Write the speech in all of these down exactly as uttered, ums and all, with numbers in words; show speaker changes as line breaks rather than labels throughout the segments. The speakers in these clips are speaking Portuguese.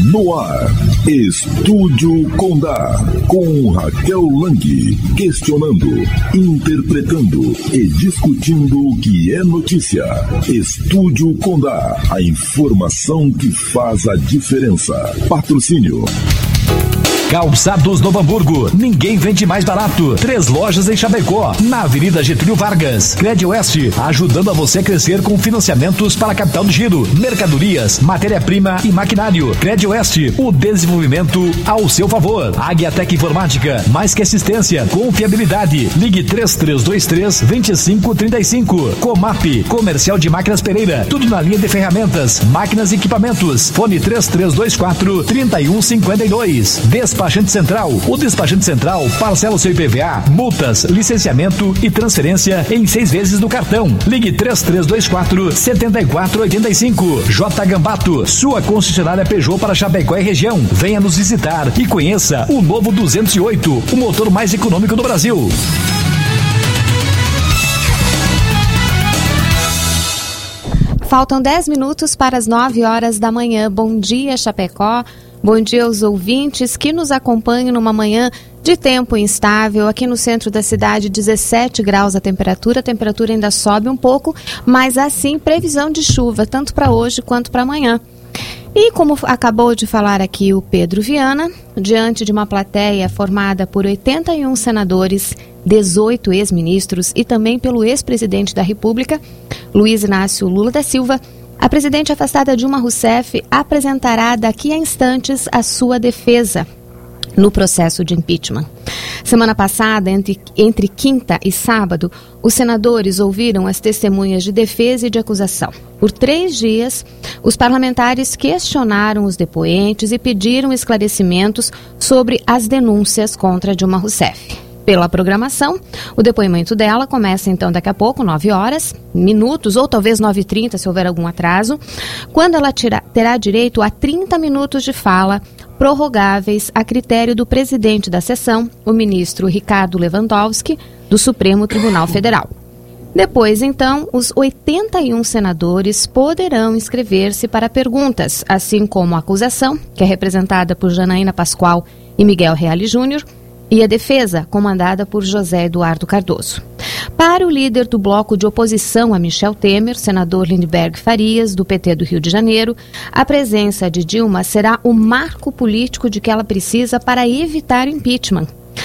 No ar, Estúdio Condá, com Raquel Lang, questionando, interpretando e discutindo o que é notícia. Estúdio Condá, a informação que faz a diferença. Patrocínio.
Calçados Novo Hamburgo, ninguém vende mais barato. Três lojas em Chapecó, na Avenida Getúlio Vargas. Crediouest, ajudando a você a crescer com financiamentos para capital de giro, mercadorias, matéria-prima e maquinário. Crediouest, o desenvolvimento ao seu favor. Águiatec Informática, mais que assistência, confiabilidade. Ligue três três dois três, dois cinco três cinco. Comap, Comercial de Máquinas Pereira, tudo na linha de ferramentas, máquinas e equipamentos. Fone três três dois quatro, três um cinco dois. Despachante Central. O Despachante Central parcela o seu I P V A, multas, licenciamento e transferência em seis vezes no cartão. Ligue três três dois quatro, sete quatro oito cinco. J Gambato, sua concessionária Peugeot para Chapecó e região. Venha nos visitar e conheça o novo duzentos e oito, o motor mais econômico do Brasil.
Faltam dez minutos para as nove horas da manhã. Bom dia, Chapecó. Bom dia aos ouvintes que nos acompanham numa manhã de tempo instável. Aqui no centro da cidade, dezessete graus a temperatura. A temperatura ainda sobe um pouco, mas assim, previsão de chuva, tanto para hoje quanto para amanhã. E como acabou de falar aqui o Pedro Viana, diante de uma plateia formada por oitenta e um senadores, dezoito ex-ministros e também pelo ex-presidente da República, Luiz Inácio Lula da Silva, a presidente afastada Dilma Rousseff apresentará daqui a instantes a sua defesa no processo de impeachment. Semana passada, entre, entre quinta e sábado, os senadores ouviram as testemunhas de defesa e de acusação. Por três dias, os parlamentares questionaram os depoentes e pediram esclarecimentos sobre as denúncias contra Dilma Rousseff. Pela programação, o depoimento dela começa então daqui a pouco, nove horas, minutos, ou talvez nove e trinta, se houver algum atraso, quando ela tira, terá direito a trinta minutos de fala, prorrogáveis a critério do presidente da sessão, o ministro Ricardo Lewandowski, do Supremo Tribunal Federal. Depois, então, os oitenta e um senadores poderão inscrever-se para perguntas, assim como a acusação, que é representada por Janaína Pascoal e Miguel Reale Júnior, e a defesa, comandada por José Eduardo Cardoso. Para o líder do bloco de oposição a Michel Temer, senador Lindbergh Farias, do P T do Rio de Janeiro, a presença de Dilma será o marco político de que ela precisa para evitar o impeachment.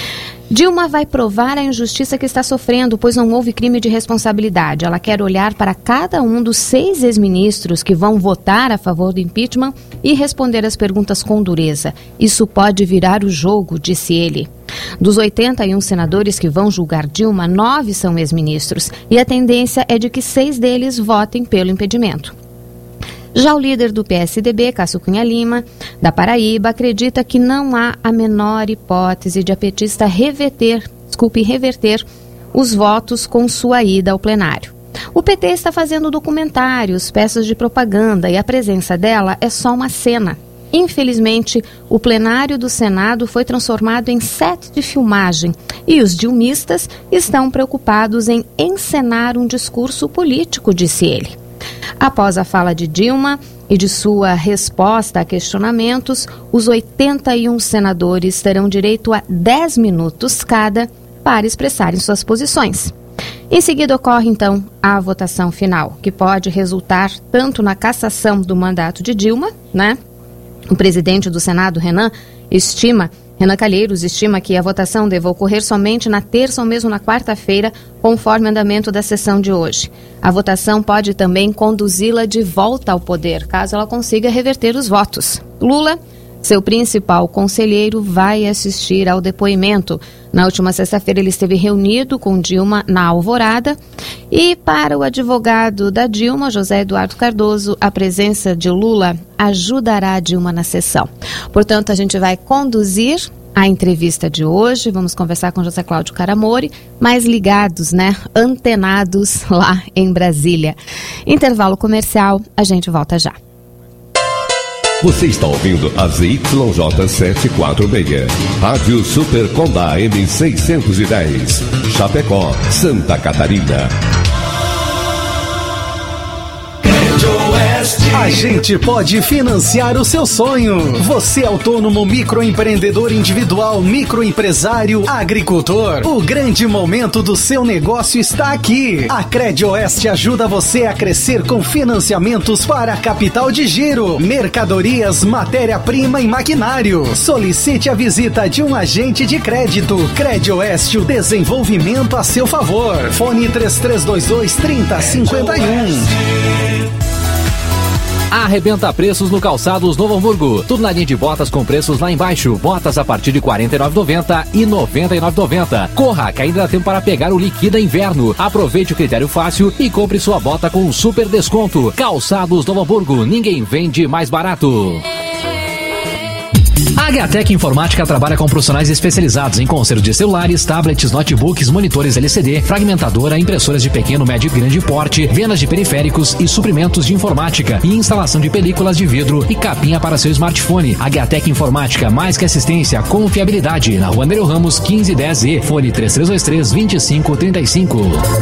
Dilma vai provar a injustiça que está sofrendo, pois não houve crime de responsabilidade. Ela quer olhar para cada um dos seis ex-ministros que vão votar a favor do impeachment e responder as perguntas com dureza. Isso pode virar o jogo, disse ele. Dos oitenta e um senadores que vão julgar Dilma, nove são ex-ministros e a tendência é de que seis deles votem pelo impedimento. Já o líder do P S D B, Cássio Cunha Lima, da Paraíba, acredita que não há a menor hipótese de a petista reverter, desculpe, reverter os votos com sua ida ao plenário. O P T está fazendo documentários, peças de propaganda e a presença dela é só uma cena. Infelizmente, o plenário do Senado foi transformado em set de filmagem e os dilmistas estão preocupados em encenar um discurso político, disse ele. Após a fala de Dilma e de sua resposta a questionamentos, os oitenta e um senadores terão direito a dez minutos cada para expressarem suas posições. Em seguida ocorre, então, a votação final, que pode resultar tanto na cassação do mandato de Dilma, né? O presidente do Senado, Renan, estima, Renan Calheiros, estima que a votação deva ocorrer somente na terça ou mesmo na quarta-feira, conforme o andamento da sessão de hoje. A votação pode também conduzi-la de volta ao poder, caso ela consiga reverter os votos. Lula, seu principal conselheiro, vai assistir ao depoimento. Na última sexta-feira ele esteve reunido com Dilma na Alvorada e para o advogado da Dilma, José Eduardo Cardoso, a presença de Lula ajudará a Dilma na sessão. Portanto, a gente vai conduzir a entrevista de hoje, vamos conversar com José Cláudio Caramori, mais ligados, né, antenados lá em Brasília. Intervalo comercial, a gente volta já.
Você está ouvindo a Z Y J setecentos e quarenta e seis, Rádio Super Condá M seiscentos e dez, Chapecó, Santa Catarina.
Crediouest A gente pode financiar o seu sonho. Você autônomo, microempreendedor individual, microempresário, agricultor. O grande momento do seu negócio está aqui. A Credioeste ajuda você a crescer com financiamentos para capital de giro, mercadorias, matéria-prima e maquinário. Solicite a visita de um agente de crédito. Credioeste, o desenvolvimento a seu favor. Fone três três dois dois, três zero cinco um.
Arrebenta preços no Calçados Novo Hamburgo. Tudo na linha de botas com preços lá embaixo. Botas a partir de quarenta e nove reais e noventa centavos e noventa e nove reais e noventa centavos. Corra, que ainda dá tempo para pegar o Liquida Inverno. Aproveite o critério fácil e compre sua bota com um super desconto. Calçados Novo Hamburgo. Ninguém vende mais barato. A Gatec Informática trabalha com profissionais especializados em conserto de celulares, tablets, notebooks, monitores L C D, fragmentadora, impressoras de pequeno, médio e grande porte, vendas de periféricos e suprimentos de informática e instalação de películas de vidro e capinha para seu smartphone. A Gatec Informática, mais que assistência, confiabilidade. Na Rua Nereu Ramos, quinze dez E, fone três três dois três, dois cinco três cinco.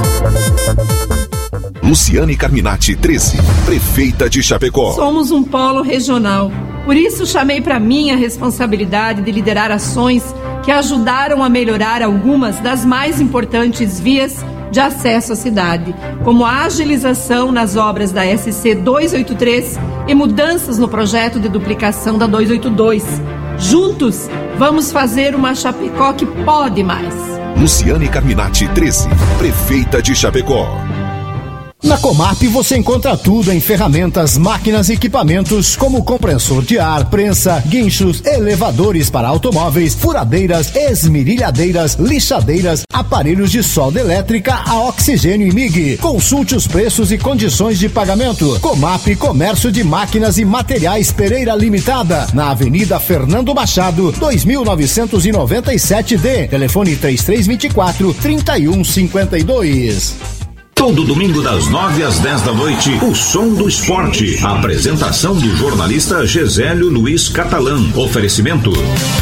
Luciane Carminati, treze, prefeita de Chapecó.
Somos um polo regional. Por isso chamei para mim a responsabilidade de liderar ações que ajudaram a melhorar algumas das mais importantes vias de acesso à cidade, como a agilização nas obras da S C duzentos e oitenta e três e mudanças no projeto de duplicação da duzentos e oitenta e dois. Juntos, vamos fazer uma Chapecó que pode mais.
Luciane Carminati, treze, prefeita de Chapecó.
Na Comap você encontra tudo em ferramentas, máquinas e equipamentos como compressor de ar, prensa, guinchos, elevadores para automóveis, furadeiras, esmerilhadeiras, lixadeiras, aparelhos de solda elétrica a oxigênio e M I G. Consulte os preços e condições de pagamento. Comap Comércio de Máquinas e Materiais Pereira Limitada, na Avenida Fernando Machado, dois mil novecentos e noventa e sete D. Telefone três três dois quatro, três um cinco dois.
Todo domingo das nove às dez da noite, o Som do Esporte. A apresentação do jornalista Gesélio Luiz Catalã. Oferecimento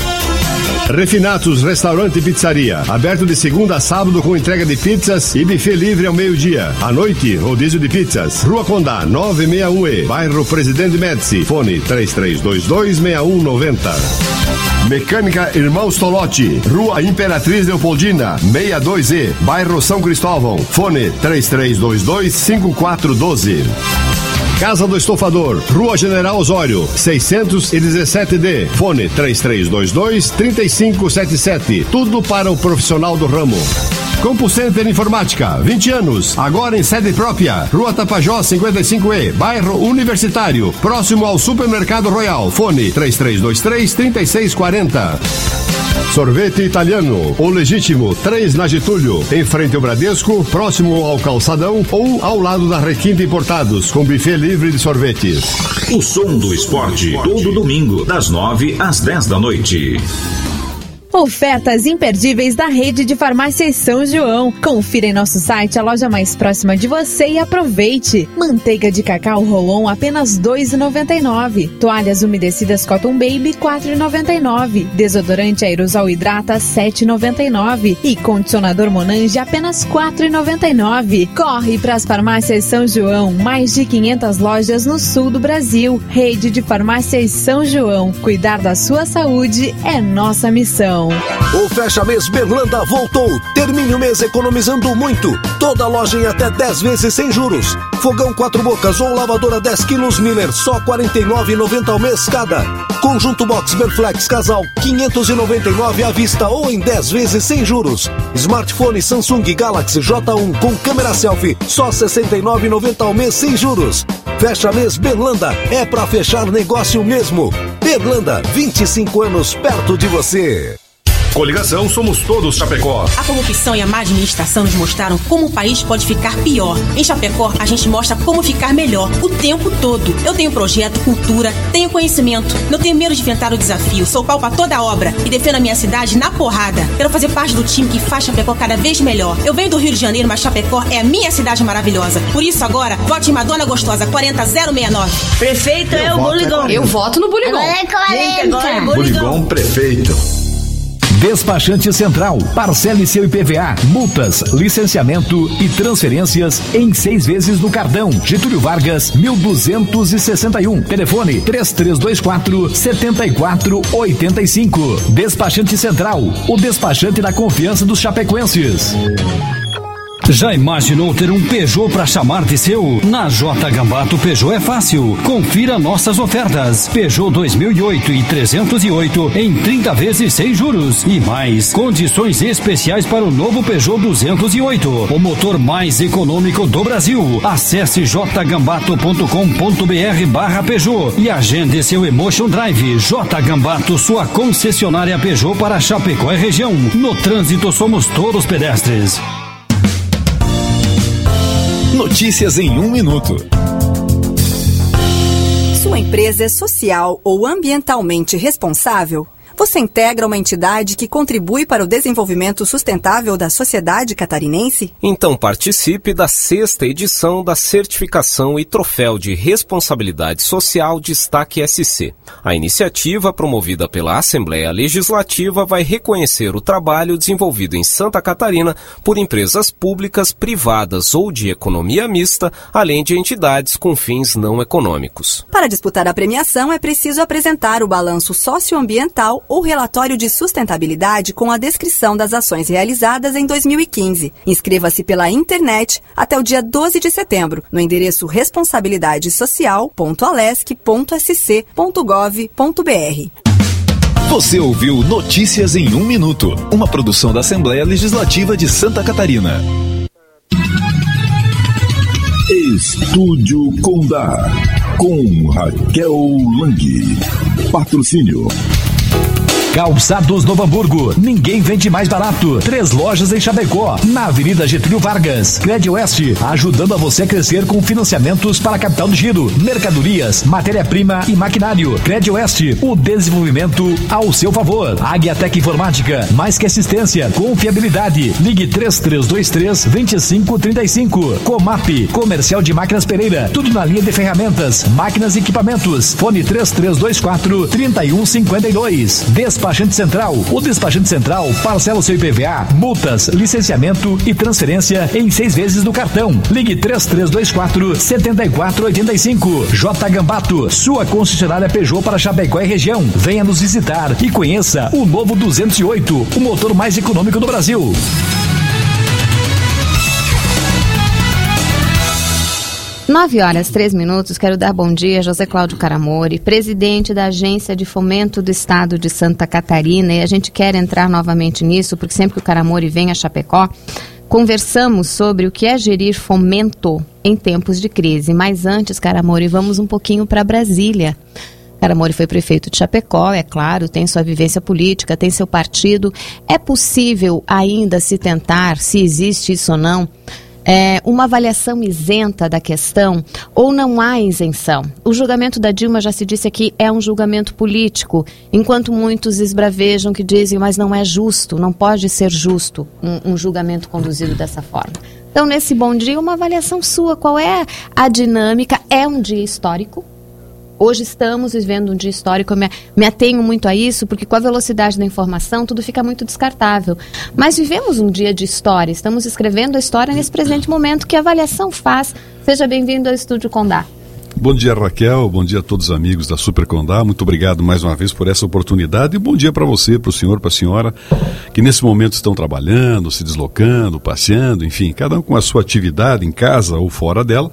Refinatos Restaurante e Pizzaria, aberto de segunda a sábado com entrega de pizzas e buffet livre ao meio-dia. À noite, rodízio de pizzas. Rua Condá, novecentos e sessenta e um E, bairro Presidente Médici. Fone três três dois dois, seis um nove zero. Mecânica Irmãos Tolotti, Rua Imperatriz Leopoldina, sessenta e dois E, bairro São Cristóvão. Fone três três dois dois, cinco quatro um dois. Casa do Estofador, Rua General Osório, seiscentos e dezessete D. Fone três três dois dois, três cinco sete sete. Tudo para o profissional do ramo. Compu Center Informática, vinte anos, agora em sede própria. Rua Tapajós, cinquenta e cinco E, bairro Universitário, próximo ao Supermercado Royal. Fone três três dois três, três seis quatro zero. Sorvete Italiano, o Legítimo, três na Getúlio, em frente ao Bradesco, próximo ao Calçadão ou ao lado da Requinta Importados, com buffet livre de sorvetes.
O Som do Esporte, todo domingo, das nove às dez da noite.
Ofertas imperdíveis da rede de farmácias São João. Confira em nosso site a loja mais próxima de você e aproveite. Manteiga de cacau Rolon apenas dois reais e noventa e nove centavos. Toalhas umedecidas Cotton Baby quatro reais e noventa e nove centavos. Desodorante aerosol Hidrata sete reais e noventa e nove centavos. E condicionador Monange apenas quatro reais e noventa e nove centavos. Corre para as farmácias São João. Mais de quinhentas lojas no sul do Brasil. Rede de farmácias São João. Cuidar da sua saúde é nossa missão.
O Fecha Mês Berlanda voltou. Termine o mês economizando muito. Toda loja em até dez vezes sem juros. Fogão quatro bocas ou lavadora dez quilos Miller, só quarenta e nove reais e noventa centavos ao mês cada. Conjunto Box Berflex Casal, quinhentos e noventa e nove reais à vista ou em dez vezes sem juros. Smartphone Samsung Galaxy J um com câmera selfie, só sessenta e nove reais e noventa centavos ao mês sem juros. Fecha Mês Berlanda, é pra fechar negócio mesmo. Berlanda, vinte e cinco anos perto de você.
Coligação Somos Todos Chapecó.
A corrupção e a má administração nos mostraram como o país pode ficar pior. Em Chapecó, a gente mostra como ficar melhor o tempo todo. Eu tenho projeto, cultura, tenho conhecimento. Não tenho medo de enfrentar o desafio. Sou pau pra toda obra e defendo a minha cidade na porrada. Quero fazer parte do time que faz Chapecó cada vez melhor. Eu venho do Rio de Janeiro, mas Chapecó é a minha cidade maravilhosa. Por isso agora, vote em Madonna Gostosa quarenta zero sessenta e nove.
Prefeito é o Buligão.
Eu voto no Buligão.
Agora é quarenta.
Buligão prefeito.
Despachante Central, parcele seu I P V A, multas, licenciamento e transferências em seis vezes no cartão. Getúlio Vargas, mil duzentos e sessenta e um. Telefone três três dois quatro, sete quatro oito cinco. Despachante Central, o despachante da confiança dos chapecoenses.
Já imaginou ter um Peugeot para chamar de seu? Na J Gambato Peugeot é fácil. Confira nossas ofertas. Peugeot dois mil e oito e trezentos e oito em trinta vezes sem juros. E mais, condições especiais para o novo Peugeot duzentos e oito. O motor mais econômico do Brasil. Acesse j gambato ponto com ponto b r barra Peugeot e agende seu Emotion Drive. J Gambato, sua concessionária Peugeot para Chapecó e região. No trânsito somos todos pedestres.
Notícias em um minuto.
Sua empresa é social ou ambientalmente responsável? Você integra uma entidade que contribui para o desenvolvimento sustentável da sociedade catarinense?
Então participe da sexta edição da Certificação e Troféu de Responsabilidade Social Destaque S C. A iniciativa, promovida pela Assembleia Legislativa, vai reconhecer o trabalho desenvolvido em Santa Catarina por empresas públicas, privadas ou de economia mista, além de entidades com fins não econômicos.
Para disputar a premiação, é preciso apresentar o balanço socioambiental ou relatório de sustentabilidade com a descrição das ações realizadas em dois mil e quinze. Inscreva-se pela internet até o dia doze de setembro, no endereço responsabilidade social ponto alesc ponto s c ponto gov ponto b r.
Você ouviu Notícias em um Minuto, uma produção da Assembleia Legislativa de Santa Catarina.
Estúdio Condá, com Raquel Lang. Patrocínio
Calçados Novo Hamburgo, ninguém vende mais barato. Três lojas em Chapecó, na Avenida Getúlio Vargas. Crédito Oeste, ajudando a você a crescer com financiamentos para capital de giro, mercadorias, matéria-prima e maquinário. Crédito Oeste, o desenvolvimento ao seu favor. Agiatec Informática, mais que assistência, confiabilidade. Ligue três três dois três, dois cinco três cinco. Comap, Comercial de Máquinas Pereira, tudo na linha de ferramentas, máquinas e equipamentos. Fone três três dois quatro, três um cinco dois. Despachante Central, o Despachante Central parcela o seu I P V A, multas, licenciamento e transferência em seis vezes no cartão. Ligue três três dois quatro, sete quatro oito cinco. J Gambato, sua concessionária Peugeot para Chapecó e região. Venha nos visitar e conheça o novo duzentos e oito, o motor mais econômico do Brasil.
nove horas, três minutos, quero dar bom dia a José Cláudio Caramori, presidente da Agência de Fomento do Estado de Santa Catarina, e a gente quer entrar novamente nisso, porque sempre que o Caramori vem a Chapecó, conversamos sobre o que é gerir fomento em tempos de crise. Mas antes, Caramori, vamos um pouquinho para Brasília. Caramori foi prefeito de Chapecó, é claro, tem sua vivência política, tem seu partido. É possível ainda se tentar, se existe isso ou não, É, uma avaliação isenta da questão, ou não há isenção? O julgamento da Dilma, já se disse aqui, é um julgamento político, enquanto muitos esbravejam que dizem, mas não é justo, não pode ser justo um, um julgamento conduzido dessa forma. Então, nesse bom dia, uma avaliação sua, qual é a dinâmica? É um dia histórico? Hoje estamos vivendo um dia histórico, eu me, me atenho muito a isso, porque com a velocidade da informação tudo fica muito descartável. Mas vivemos um dia de história, estamos escrevendo a história nesse presente momento. Que avaliação faz? Seja bem-vindo ao Estúdio Condá.
Bom dia, Raquel, bom dia a todos os amigos da Super Condá, muito obrigado mais uma vez por essa oportunidade e bom dia para você, para o senhor, para a senhora, que nesse momento estão trabalhando, se deslocando, passeando, enfim, cada um com a sua atividade em casa ou fora dela.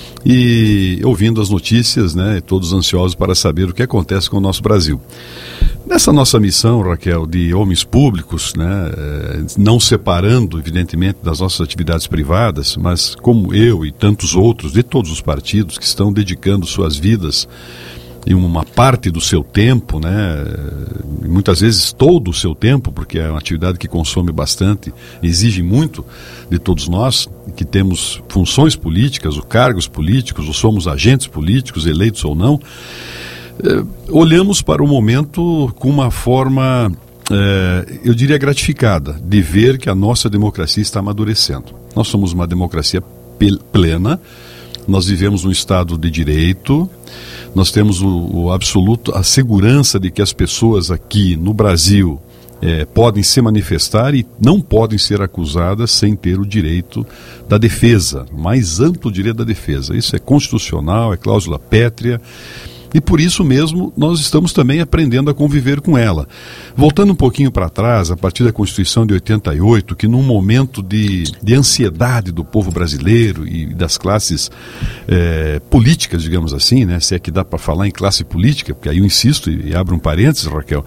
E ouvindo as notícias, né, todos ansiosos para saber o que acontece com o nosso Brasil. Nessa nossa missão, Raquel, de homens públicos, né, não separando, evidentemente, das nossas atividades privadas, mas como eu e tantos outros de todos os partidos que estão dedicando suas vidas em uma parte do seu tempo, né, muitas vezes todo o seu tempo, porque é uma atividade que consome bastante, exige muito de todos nós, que temos funções políticas, ou cargos políticos, ou somos agentes políticos, eleitos ou não, eh, olhamos para o momento com uma forma, eh, eu diria, gratificada, de ver que a nossa democracia está amadurecendo. Nós somos uma democracia plena, nós vivemos num Estado de Direito, nós temos o, o absoluto, a segurança de que as pessoas aqui no Brasil é, podem se manifestar e não podem ser acusadas sem ter o direito da defesa, o mais amplo direito da defesa. Isso é constitucional, é cláusula pétrea. E por isso mesmo nós estamos também aprendendo a conviver com ela. Voltando um pouquinho para trás, a partir da Constituição de oitenta e oito, que num momento de, de ansiedade do povo brasileiro e das classes é, políticas, digamos assim, né, se é que dá para falar em classe política, porque aí eu insisto e, e abro um parênteses, Raquel,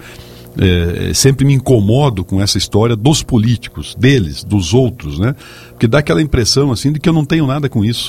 é, sempre me incomodo com essa história dos políticos, deles, dos outros, né, porque dá aquela impressão assim de que eu não tenho nada com isso.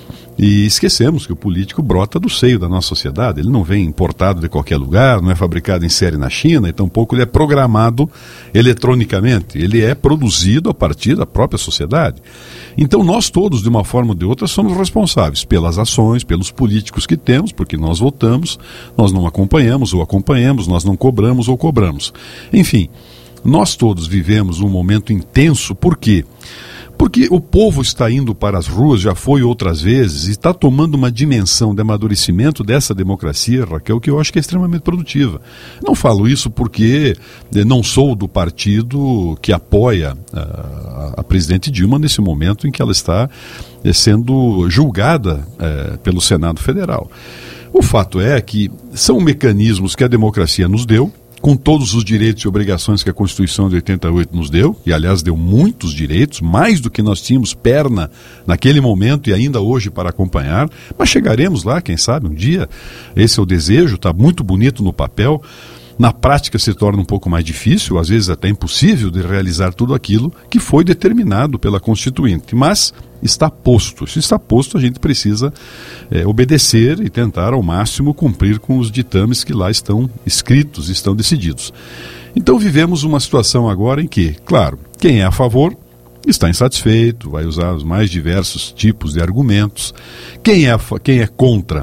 E esquecemos que o político brota do seio da nossa sociedade, ele não vem importado de qualquer lugar, não é fabricado em série na China, e tampouco ele é programado eletronicamente, ele é produzido a partir da própria sociedade. Então nós todos, de uma forma ou de outra, somos responsáveis pelas ações, pelos políticos que temos, porque nós votamos, nós não acompanhamos ou acompanhamos, nós não cobramos ou cobramos. Enfim, nós todos vivemos um momento intenso, por quê? Porque o povo está indo para as ruas, já foi outras vezes, e está tomando uma dimensão de amadurecimento dessa democracia, Raquel, que eu acho que é extremamente produtiva. Não falo isso porque não sou do partido que apoia a, a presidente Dilma nesse momento em que ela está é, sendo julgada é, pelo Senado Federal. O fato é que são mecanismos que a democracia nos deu, com todos os direitos e obrigações que a Constituição de oitenta e oito nos deu, e aliás deu muitos direitos, mais do que nós tínhamos perna naquele momento e ainda hoje para acompanhar, mas chegaremos lá, quem sabe, um dia. Esse é o desejo, está muito bonito no papel. Na prática se torna um pouco mais difícil, às vezes até impossível de realizar tudo aquilo que foi determinado pela Constituinte, mas está posto. Se está posto, a gente precisa é, obedecer e tentar ao máximo cumprir com os ditames que lá estão escritos, estão decididos. Então vivemos uma situação agora em que, claro, quem é a favor está insatisfeito, vai usar os mais diversos tipos de argumentos. Quem é, quem é contra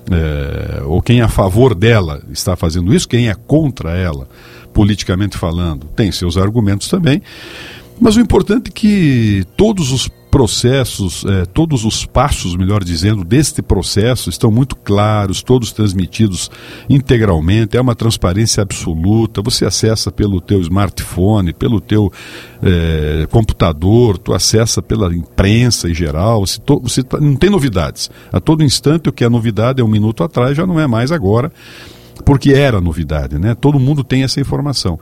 É, ou quem é a favor dela está fazendo isso, quem é contra ela, politicamente falando, tem seus argumentos também, mas o importante é que todos os processos, é, todos os passos, melhor dizendo, deste processo estão muito claros, todos transmitidos integralmente, é uma transparência absoluta, você acessa pelo teu smartphone, pelo teu é, computador, tu acessa pela imprensa em geral, você, to, você tá, não tem novidades, a todo instante o que é novidade é um minuto atrás, já não é mais agora, porque era novidade, né? Todo mundo tem essa informação.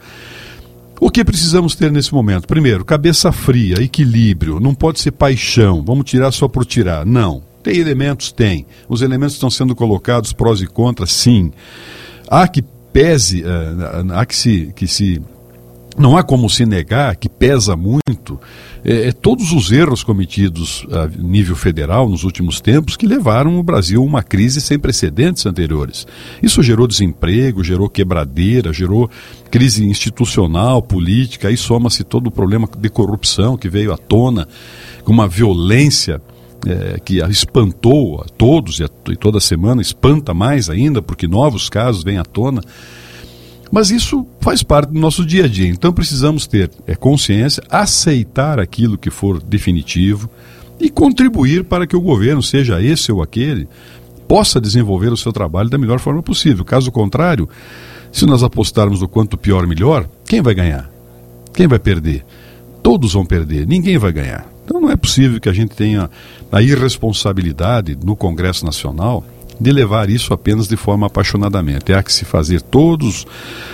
O que precisamos ter nesse momento? Primeiro, cabeça fria, equilíbrio, não pode ser paixão, vamos tirar só por tirar. Não. Tem elementos? Tem. Os elementos estão sendo colocados, prós e contras? Sim. Há que pese, uh, há que se, que se... Não há como se negar que pesa muito é, é, todos os erros cometidos a nível federal nos últimos tempos que levaram o Brasil a uma crise sem precedentes anteriores. Isso gerou desemprego, gerou quebradeira, gerou crise institucional, política, aí soma-se todo o problema de corrupção que veio à tona com uma violência é, que espantou a todos e, a, e toda semana espanta mais ainda porque novos casos vêm à tona. Mas isso faz parte do nosso dia a dia, então precisamos ter é, consciência, aceitar aquilo que for definitivo e contribuir para que o governo, seja esse ou aquele, possa desenvolver o seu trabalho da melhor forma possível. Caso contrário, se nós apostarmos no quanto pior, melhor, quem vai ganhar? Quem vai perder? Todos vão perder, ninguém vai ganhar. Então não é possível que a gente tenha a irresponsabilidade no Congresso Nacional de levar isso apenas de forma apaixonadamente. Há que se fazer todos,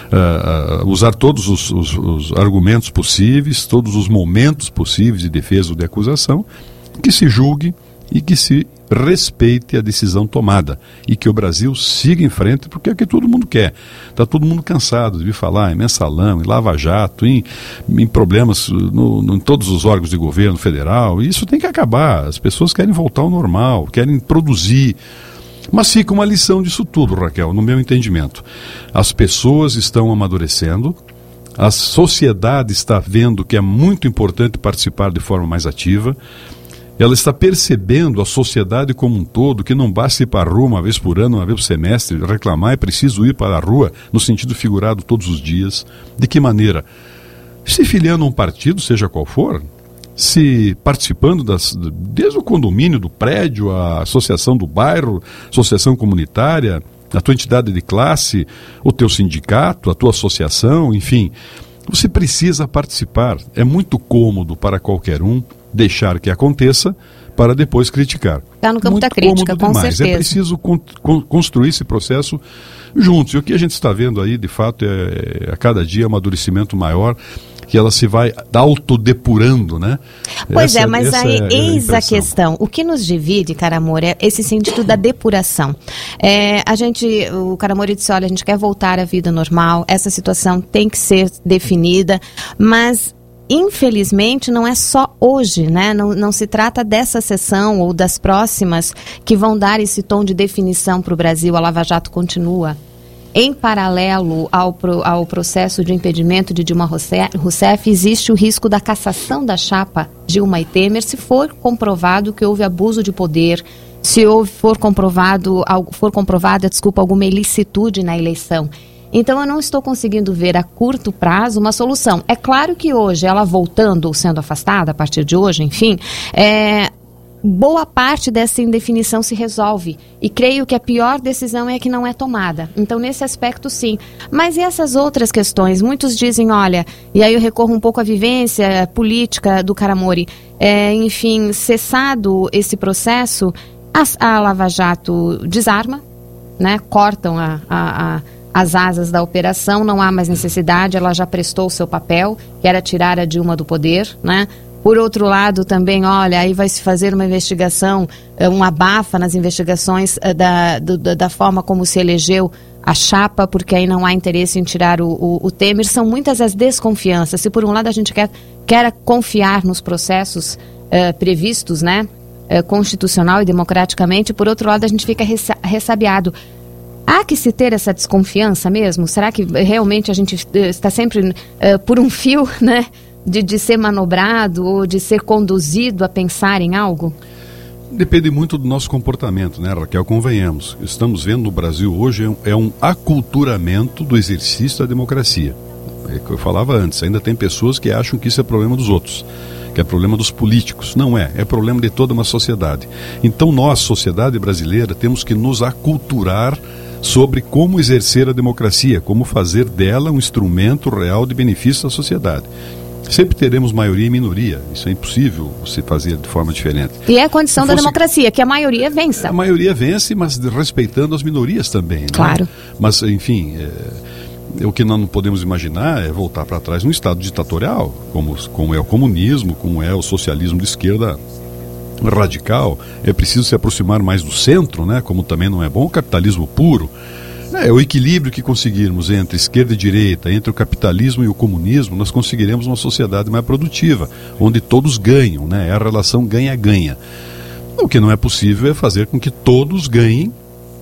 uh, uh, usar todos os, os, os argumentos possíveis, todos os momentos possíveis de defesa ou de acusação, que se julgue e que se respeite a decisão tomada e que o Brasil siga em frente, porque é o que todo mundo quer. Está todo mundo cansado de vir falar em mensalão, em lava-jato, em, em problemas no, no, em todos os órgãos de governo federal, e isso tem que acabar. As pessoas querem voltar ao normal, querem produzir. Mas fica uma lição disso tudo, Raquel, no meu entendimento. As pessoas estão amadurecendo, a sociedade está vendo que é muito importante participar de forma mais ativa, ela está percebendo a sociedade como um todo, que não basta ir para a rua uma vez por ano, uma vez por semestre, reclamar, é preciso ir para a rua, no sentido figurado, todos os dias. De que maneira? Se filiando a um partido, seja qual for, se participando das, desde o condomínio do prédio, a associação do bairro, associação comunitária, a tua entidade de classe, o teu sindicato, a tua associação, enfim, Você precisa participar. É muito cômodo para qualquer um deixar que aconteça para depois criticar.
Está no campo
muito
da crítica, com
demais.
certeza.
É preciso con- con- construir esse processo juntos. E o que a gente está vendo aí, de fato, é, é a cada dia um amadurecimento maior, que ela se vai autodepurando, né?
Pois
essa,
é, mas aí
é
eis
a,
a questão. O que nos divide, cara amor, é esse sentido da depuração. É, a gente, o cara amor disse, olha, a gente quer voltar à vida normal, essa situação tem que ser definida, mas infelizmente não é só hoje, né? Não, não se trata dessa sessão ou das próximas que vão dar esse tom de definição para o Brasil. A Lava Jato continua. Em paralelo ao, pro, ao processo de impedimento de Dilma Rousseff, existe o risco da cassação da chapa Dilma e Temer se for comprovado que houve abuso de poder, se houve, for comprovado, for comprovada, desculpa, alguma ilicitude na eleição. Então eu não estou conseguindo ver a curto prazo uma solução. É claro que hoje, ela voltando ou sendo afastada, a partir de hoje, enfim, é... boa parte dessa indefinição se resolve. E creio que a pior decisão é a que não é tomada. Então, nesse aspecto, sim. Mas e essas outras questões? Muitos dizem, olha, e aí eu recorro um pouco à vivência política do Caramori, é, enfim, cessado esse processo, a, a Lava Jato desarma, né, cortam a, a, a, as asas da operação, não há mais necessidade, ela já prestou o seu papel, que era tirar a Dilma do poder, né? Por outro lado, também, olha, aí vai se fazer uma investigação, um abafa nas investigações da, do, da forma como se elegeu a chapa, porque aí não há interesse em tirar o, o, o Temer. São muitas as desconfianças. Se por um lado a gente quer, quer confiar nos processos uh, previstos, né, uh, constitucional e democraticamente, por outro lado a gente fica ressa, ressabiado. Há que se ter essa desconfiança mesmo? Será que realmente a gente uh, está sempre uh, por um fio, né? De, de ser manobrado ou de ser conduzido a pensar em algo?
Depende muito do nosso comportamento, né, Raquel? Convenhamos. Estamos vendo no Brasil hoje é um, é um aculturamento do exercício da democracia. É o que eu falava antes, ainda tem pessoas que acham que isso é problema dos outros, que é problema dos políticos. Não é, é problema de toda uma sociedade. Então nós, sociedade brasileira, temos que nos aculturar sobre como exercer a democracia, como fazer dela um instrumento real de benefício à sociedade. Sempre teremos maioria e minoria. Isso é impossível você fazer de forma diferente.
E é a condição fosse... da democracia, que a maioria vença.
A maioria vence, mas respeitando as minorias também.
Claro.
Né? Mas, enfim, é... o que nós não podemos imaginar é voltar para trás num estado ditatorial, como, como é o comunismo, como é o socialismo de esquerda radical. É preciso se aproximar mais do centro, né? Como também não é bom o capitalismo puro. É, o equilíbrio que conseguirmos entre esquerda e direita, entre o capitalismo e o comunismo, nós conseguiremos uma sociedade mais produtiva, onde todos ganham, né? É a relação ganha-ganha. O que não é possível é fazer com que todos ganhem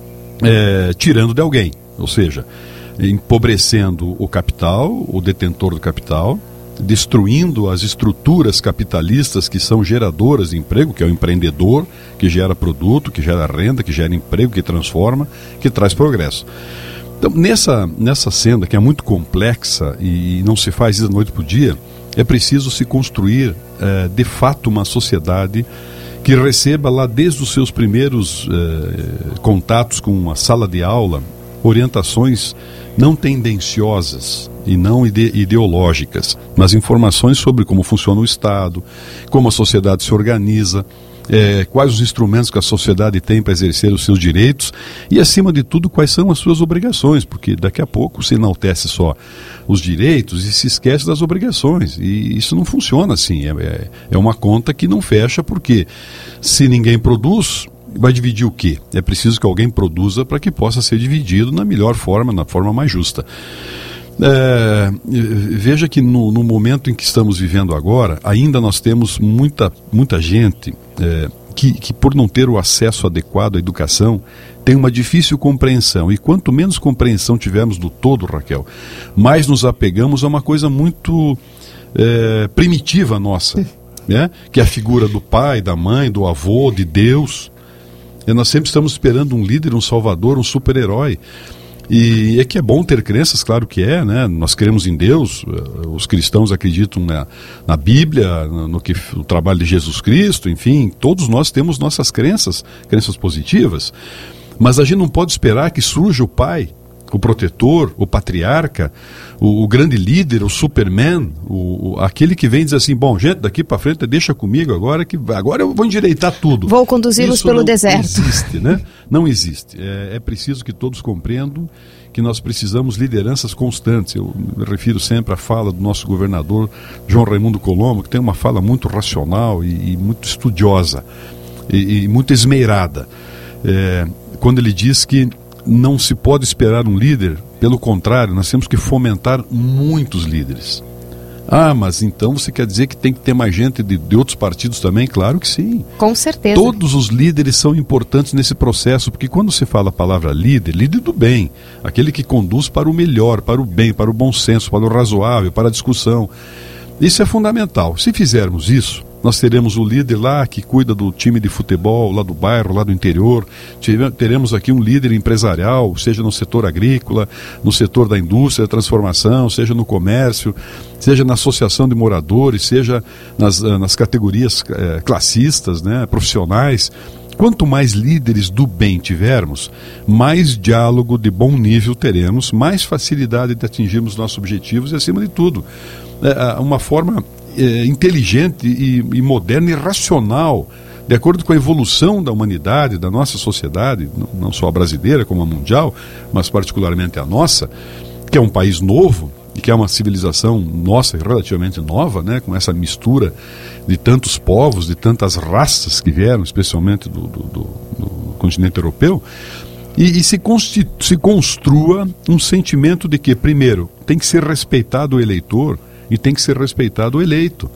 é, tirando de alguém, ou seja, empobrecendo o capital, o detentor do capital, destruindo as estruturas capitalistas que são geradoras de emprego, que é o empreendedor, que gera produto, que gera renda, que gera emprego, que transforma, que traz progresso. Então, nessa, nessa senda que é muito complexa e não se faz isso da noite para o dia, é preciso se construir, é, de fato, uma sociedade que receba lá desde os seus primeiros é, contatos com a sala de aula, orientações não tendenciosas e não ide- ideológicas, mas informações sobre como funciona o Estado, como a sociedade se organiza, é, quais os instrumentos que a sociedade tem para exercer os seus direitos e, acima de tudo, quais são as suas obrigações, porque daqui a pouco se enaltece só os direitos e se esquece das obrigações, e isso não funciona assim, é, é, é uma conta que não fecha, porque se ninguém produz, vai dividir o quê? É preciso que alguém produza para que possa ser dividido na melhor forma, na forma mais justa. É, veja que no, no momento em que estamos vivendo agora, ainda nós temos muita, muita gente é, que, que, por não ter o acesso adequado à educação, tem uma difícil compreensão. E quanto menos compreensão tivermos do todo, Raquel, mais nos apegamos a uma coisa muito é, primitiva nossa, né? Que é a figura do pai, da mãe, do avô, de Deus. E nós sempre estamos esperando um líder, um salvador, um super-herói. E é que é bom ter crenças, claro que é, né? Nós cremos em Deus, os cristãos acreditam na, na Bíblia, no, no que, o trabalho de Jesus Cristo, enfim, todos nós temos nossas crenças, crenças positivas, mas a gente não pode esperar que surja o pai o protetor, o patriarca, o, o grande líder, o Superman, o, o, aquele que vem e diz assim, bom, gente, daqui para frente deixa comigo agora, que agora eu vou endireitar tudo.
Vou conduzi-los pelo deserto.
Não existe, né? Não existe. É, é preciso que todos compreendam que nós precisamos lideranças constantes. Eu me refiro sempre à fala do nosso governador João Raimundo Colombo, que tem uma fala muito racional e, e muito estudiosa e, e muito esmeirada. É, quando ele diz que não se pode esperar um líder, pelo contrário, nós temos que fomentar muitos líderes. Ah, mas então você quer dizer que tem que ter mais gente de, de outros partidos também? Claro que sim.
Com certeza.
Todos os líderes são importantes nesse processo, porque quando você fala a palavra líder, líder do bem, aquele que conduz para o melhor, para o bem, para o bom senso, para o razoável, para a discussão. Isso é fundamental. Se fizermos isso, nós teremos o líder lá que cuida do time de futebol, lá do bairro, lá do interior. Teremos aqui um líder empresarial, seja no setor agrícola, no setor da indústria, da transformação, seja no comércio, seja na associação de moradores, seja nas, nas categorias eh, classistas, né, profissionais. Quanto mais líderes do bem tivermos, mais diálogo de bom nível teremos, mais facilidade de atingirmos nossos objetivos e, acima de tudo, é, uma forma é, inteligente e, e moderna e racional, de acordo com a evolução da humanidade, da nossa sociedade, não só a brasileira como a mundial, mas particularmente a nossa, que é um país novo e que é uma civilização nossa, relativamente nova, né, com essa mistura de tantos povos, de tantas raças que vieram, especialmente do, do, do, do continente europeu, e, e se, se construa um sentimento de que, primeiro, tem que ser respeitado o eleitor e tem que ser respeitado o eleito,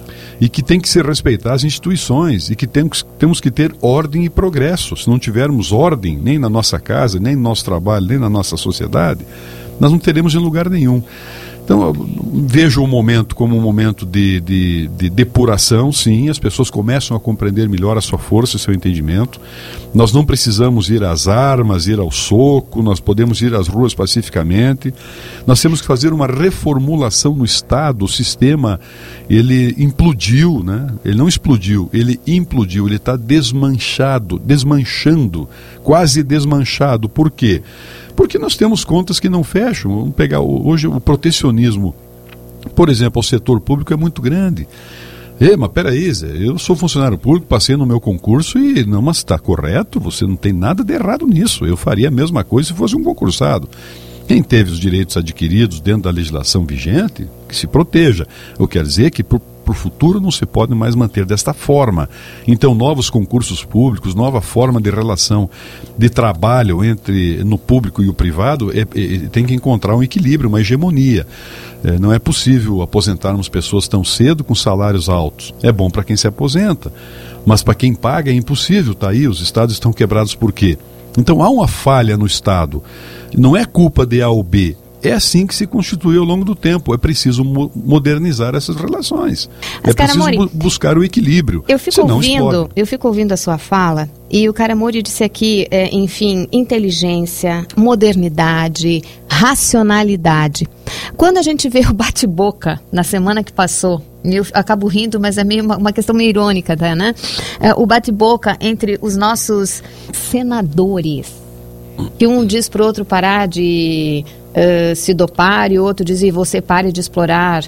e que tem que ser respeitar as instituições, e que temos, temos que ter ordem e progresso. Se não tivermos ordem, nem na nossa casa, nem no nosso trabalho, nem na nossa sociedade, nós não teremos em lugar nenhum. Então, eu vejo o momento como um momento de, de, de depuração, sim, as pessoas começam a compreender melhor a sua força e seu entendimento. Nós não precisamos ir às armas, ir ao soco, nós podemos ir às ruas pacificamente. Nós temos que fazer uma reformulação no Estado. O sistema, ele implodiu, né? Ele não explodiu, ele implodiu, ele está desmanchado, desmanchando, quase desmanchado. Por quê? Porque nós temos contas que não fecham. Vamos pegar hoje o protecionismo, por exemplo, ao setor público é muito grande. Ei, mas peraí, Zé, eu sou funcionário público, passei no meu concurso e não, mas está correto, você não tem nada de errado nisso. Eu faria a mesma coisa se fosse um concursado. Quem teve os direitos adquiridos dentro da legislação vigente, que se proteja. Eu quero dizer que para o futuro não se pode mais manter desta forma. Então, novos concursos públicos, nova forma de relação de trabalho entre no público e o privado, é, é, tem que encontrar um equilíbrio, uma hegemonia. É, não é possível aposentarmos pessoas tão cedo com salários altos. É bom para quem se aposenta, mas para quem paga é impossível. Está aí, os estados estão quebrados por quê? Então há uma falha no Estado. Não é culpa de A ou B. É assim que se constitui ao longo do tempo. É preciso mo modernizar essas relações. Mas, é preciso Caramori, bu buscar o equilíbrio.
Eu fico, ouvindo, eu fico ouvindo a sua fala e o Caramori disse aqui, é, enfim, inteligência, modernidade, racionalidade. Quando a gente vê o bate-boca na semana que passou, eu acabo rindo, mas é meio uma, uma questão meio irônica, tá, né? É, o bate-boca entre os nossos senadores, que um diz para o outro parar de uh, se dopar, e o outro diz, e você pare de explorar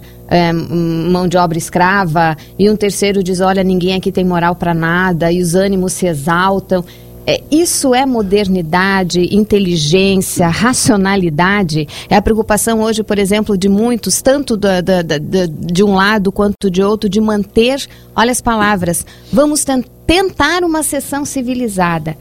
uh, mão de obra escrava, e um terceiro diz, olha, ninguém aqui tem moral para nada, e os ânimos se exaltam. É, isso é modernidade, inteligência, racionalidade. É a preocupação hoje, por exemplo, de muitos, tanto da, da, da, de um lado quanto de outro, de manter, olha as palavras, vamos tentar uma sessão civilizada.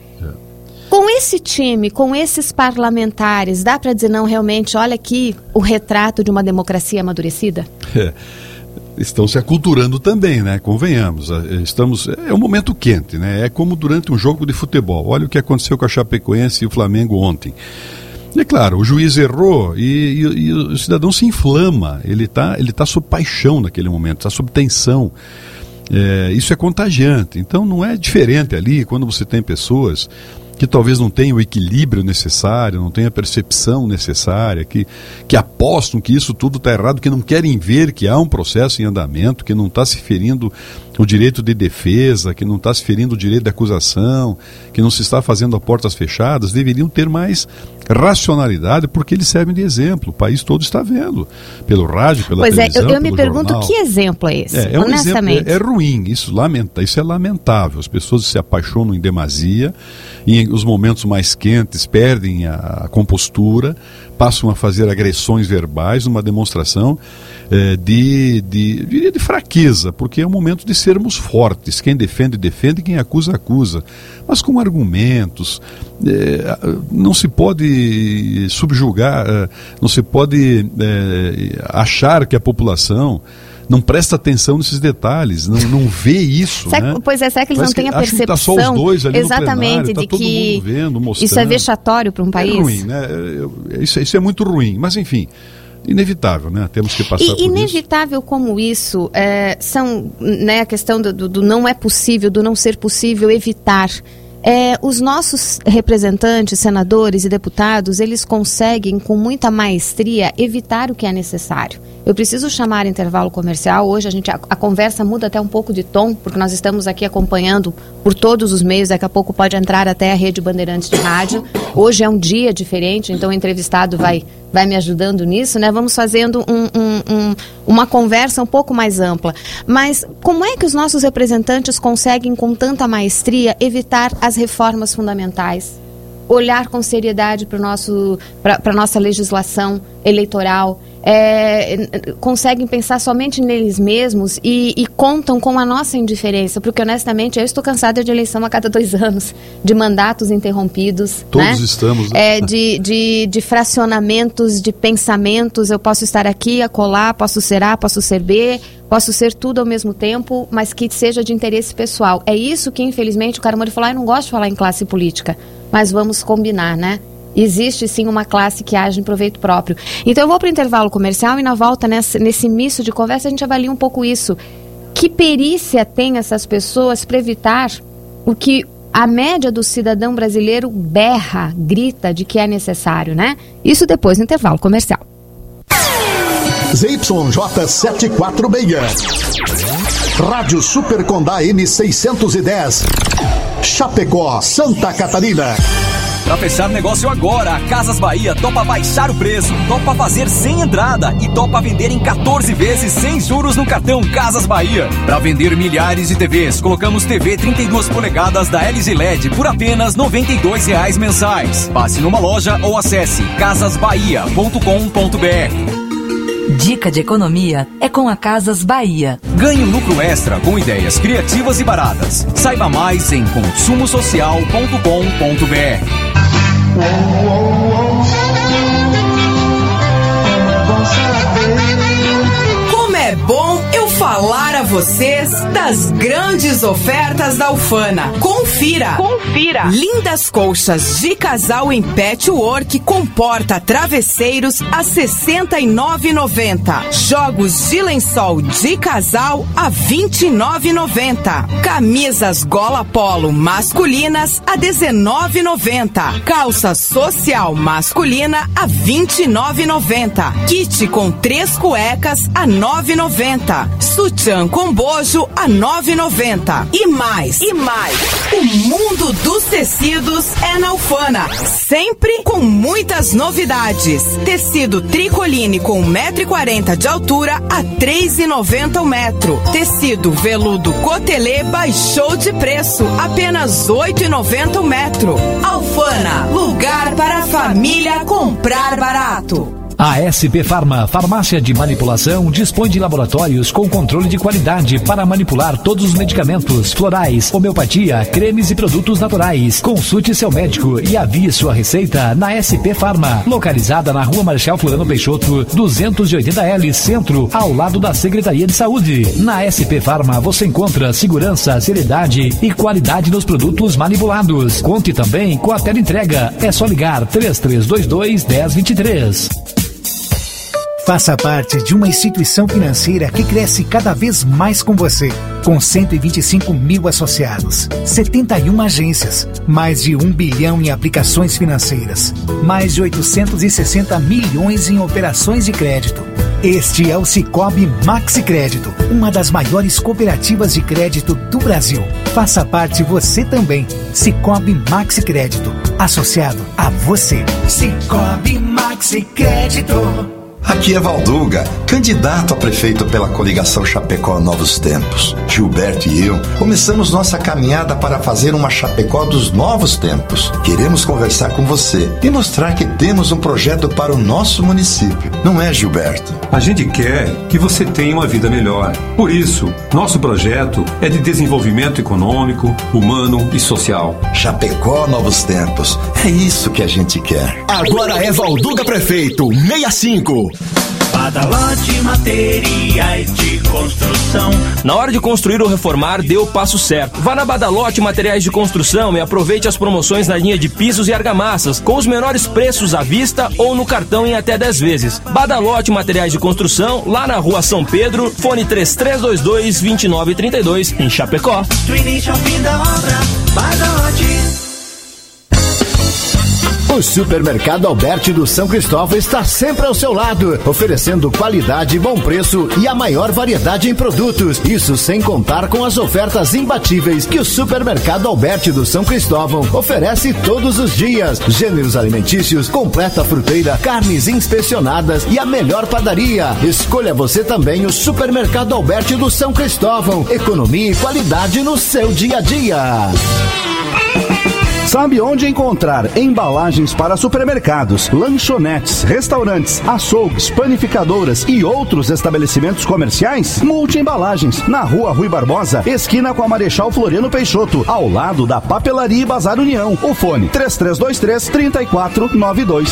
Com esse time, com esses parlamentares, dá para dizer, não, realmente, olha aqui o retrato de uma democracia amadurecida?
É, estão se aculturando também, né? Convenhamos. Estamos, é um momento quente, né? É como durante um jogo de futebol. Olha o que aconteceu com a Chapecoense e o Flamengo ontem. E é claro, o juiz errou e, e, e o cidadão se inflama. Ele está ele tá sob paixão naquele momento, está sob tensão. É, isso é contagiante. Então não é diferente ali quando você tem pessoas que talvez não tenham o equilíbrio necessário, não tenham a percepção necessária, que, que apostam que isso tudo está errado, que não querem ver que há um processo em andamento, que não está se ferindo o direito de defesa, que não está se ferindo o direito de acusação, que não se está fazendo a portas fechadas, deveriam ter mais racionalidade, porque eles servem de exemplo. O país todo está vendo, pelo rádio, pela
pois
televisão,
Pois é, eu, eu me pergunto
jornal.
Que exemplo é esse,
é, é
honestamente.
Um exemplo, é, é ruim, isso, lamenta, isso é lamentável. As pessoas se apaixonam em demasia, e em os momentos mais quentes perdem a, a compostura, passam a fazer agressões verbais, uma demonstração eh, de, de, diria de fraqueza, porque é o momento de sermos fortes. Quem defende, defende, quem acusa, acusa. Mas com argumentos, eh, não se pode subjugar, eh, não se pode eh, achar que a população não presta atenção nesses detalhes, não, não vê isso,
será,
né?
Pois é, será que eles
Parece
não têm a percepção,
que tá só os dois ali
exatamente,
no plenário, tá
de
todo
que
mundo vendo, mostrando.
Isso é vexatório para um país?
É ruim, né? Isso, isso é muito ruim, mas enfim, inevitável, né? Temos que passar
e,
por
inevitável
isso.
Como isso, é, são, né, a questão do, do, do não é possível, do não ser possível evitar. É, os nossos representantes, senadores e deputados, eles conseguem com muita maestria evitar o que é necessário. Eu preciso chamar intervalo comercial. Hoje a, gente, a, a conversa muda até um pouco de tom, porque nós estamos aqui acompanhando por todos os meios, daqui a pouco pode entrar até a Rede Bandeirantes de Rádio. Hoje é um dia diferente, então o entrevistado vai, vai me ajudando nisso, né? Vamos fazendo um, um, um, uma conversa um pouco mais ampla. Mas como é que os nossos representantes conseguem com tanta maestria evitar as reformas fundamentais? Olhar com seriedade para a nossa legislação eleitoral, é, conseguem pensar somente neles mesmos e, e contam com a nossa indiferença, porque honestamente eu estou cansada de eleição a cada dois anos, de mandatos interrompidos.
Todos
né?
estamos.
É, de, de, de fracionamentos, de pensamentos. Eu posso estar aqui, acolá, posso ser A, posso ser B, posso ser tudo ao mesmo tempo, mas que seja de interesse pessoal. É isso que, infelizmente, o Carmona falou, ah, eu não gosto de falar em classe política, mas vamos combinar, né? Existe sim uma classe que age em proveito próprio. Então eu vou para o intervalo comercial e na volta, nesse, nesse misto de conversa, a gente avalia um pouco isso. Que perícia tem essas pessoas para evitar o que a média do cidadão brasileiro berra, grita de que é necessário, né? Isso depois do intervalo comercial.
Z Y J sete quatro seis. Rádio Super Condá M seiscentos e dez. Chapecó, Santa Catarina.
Pra fechar negócio agora, a Casas Bahia topa baixar o preço, topa fazer sem entrada e topa vender em quatorze vezes sem juros no cartão Casas Bahia. Pra vender milhares de T Vs, colocamos T V trinta e duas polegadas da L G L E D por apenas noventa e dois reais mensais. Passe numa loja ou acesse casas bahia ponto com ponto b r.
Dica de economia é com a Casas Bahia.
Ganhe lucro extra com ideias criativas e baratas. Saiba mais em consumo social ponto com ponto b r.
Como é bom eu falar a vocês das grandes ofertas da Ufana. Confira! Confira! Lindas colchas de casal em patchwork com porta-travesseiros a sessenta e nove reais e noventa centavos. Jogos de lençol de casal a vinte e nove reais e noventa centavos. Camisas gola polo masculinas a dezenove reais e noventa centavos. Calça social masculina a vinte e nove reais e noventa centavos. Kit com três cuecas a nove reais e noventa centavos. Sutiã com bojo a nove reais e noventa centavos. E mais, e mais. O mundo dos tecidos é na Ufana. Sempre com muitas novidades. Tecido tricoline com um metro e quarenta de altura a três reais e noventa centavos o metro. Tecido veludo cotelê baixou de preço, apenas oito reais e noventa centavos o metro. Alfana, lugar para a família comprar barato.
A S P Farma, farmácia de manipulação, dispõe de laboratórios com controle de qualidade para manipular todos os medicamentos, florais, homeopatia, cremes e produtos naturais. Consulte seu médico e avie sua receita na S P Farma, localizada na Rua Marechal Floriano Peixoto, duzentos e oitenta L, Centro, ao lado da Secretaria de Saúde. Na S P Farma você encontra segurança, seriedade e qualidade nos produtos manipulados. Conte também com a teleentrega. É só ligar três três dois dois, um zero dois três.
Faça parte de uma instituição financeira que cresce cada vez mais com você. Com cento e vinte e cinco mil associados, setenta e uma agências, mais de um bilhão em aplicações financeiras, mais de oitocentos e sessenta milhões em operações de crédito. Este é o Sicoob Maxi Crédito, uma das maiores cooperativas de crédito do Brasil. Faça parte você também. Sicoob Maxi Crédito, associado a você. Sicoob Maxi Crédito.
Aqui é Valduga, candidato a prefeito pela coligação Chapecó Novos Tempos. Gilberto e eu começamos nossa caminhada para fazer uma Chapecó dos novos tempos. Queremos conversar com você e mostrar que temos um projeto para o nosso município. Não é, Gilberto?
A gente quer que você tenha uma vida melhor. Por isso, nosso projeto é de desenvolvimento econômico, humano e social.
Chapecó Novos Tempos. É isso que a gente quer.
Agora é Valduga Prefeito, sessenta e cinco.
Badalote Materiais de Construção.
Na hora de construir ou reformar, dê o passo certo. Vá na Badalote Materiais de Construção e aproveite as promoções na linha de pisos e argamassas, com os menores preços à vista ou no cartão em até dez vezes. Badalote Materiais de Construção, lá na Rua São Pedro, fone três três dois dois, dois nove três dois, em Chapecó.
Do início ao fim da obra, Badalote.
O Supermercado Alberti do São Cristóvão está sempre ao seu lado, oferecendo qualidade, bom preço e a maior variedade em produtos. Isso sem contar com as ofertas imbatíveis que o Supermercado Alberti do São Cristóvão oferece todos os dias. Gêneros alimentícios, completa fruteira, carnes inspecionadas e a melhor padaria. Escolha você também o Supermercado Alberti do São Cristóvão. Economia e qualidade no seu dia a dia.
Sabe onde encontrar embalagens para supermercados, lanchonetes, restaurantes, açougues, panificadoras e outros estabelecimentos comerciais? Multi Embalagens, na Rua Rui Barbosa, esquina com a Marechal Floriano Peixoto, ao lado da Papelaria e Bazar União. O fone três três dois três, três quatro nove dois.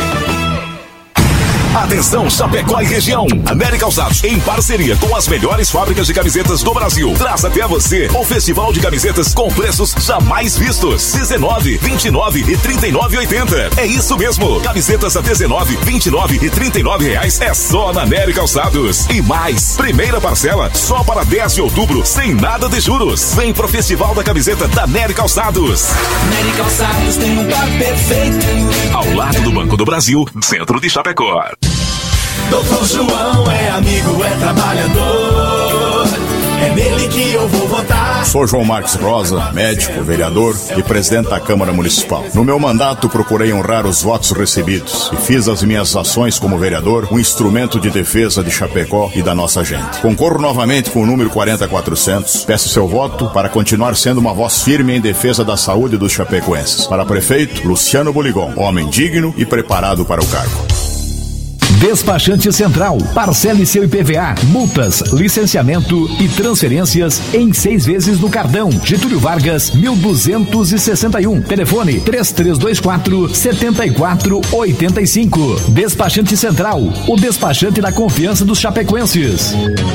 Atenção, Chapecó e região. América Calçados, em parceria com as melhores fábricas de camisetas do Brasil, traz até você o Festival de Camisetas com preços jamais vistos. dezenove, vinte e nove e trinta e nove e oitenta. É isso mesmo. Camisetas a dezenove, vinte e nove e trinta e nove reais é só na América Calçados. E mais, primeira parcela só para dez de outubro, sem nada de juros. Vem pro Festival da Camiseta da Nery Calçados.
Nery Calçados tem um par perfeito.
Ao lado do Banco do Brasil, centro de Chapecó.
Doutor João é amigo, é trabalhador. É nele que eu vou votar.
Sou João Marques Rosa, médico, vereador e presidente da Câmara Municipal. No meu mandato, procurei honrar os votos recebidos e fiz as minhas ações como vereador um instrumento de defesa de Chapecó e da nossa gente. Concorro novamente com o número quarenta quatrocentos. Peço seu voto para continuar sendo uma voz firme em defesa da saúde dos chapecoenses. Para prefeito, Luciano Boligon, homem digno e preparado para o cargo.
Despachante Central, parcele seu I P V A, multas, licenciamento e transferências em seis vezes no cartão. Getúlio Vargas, mil duzentos e sessenta e um. Telefone três três dois quatro, sete quatro oito cinco. Despachante Central, o despachante da confiança dos chapecoenses.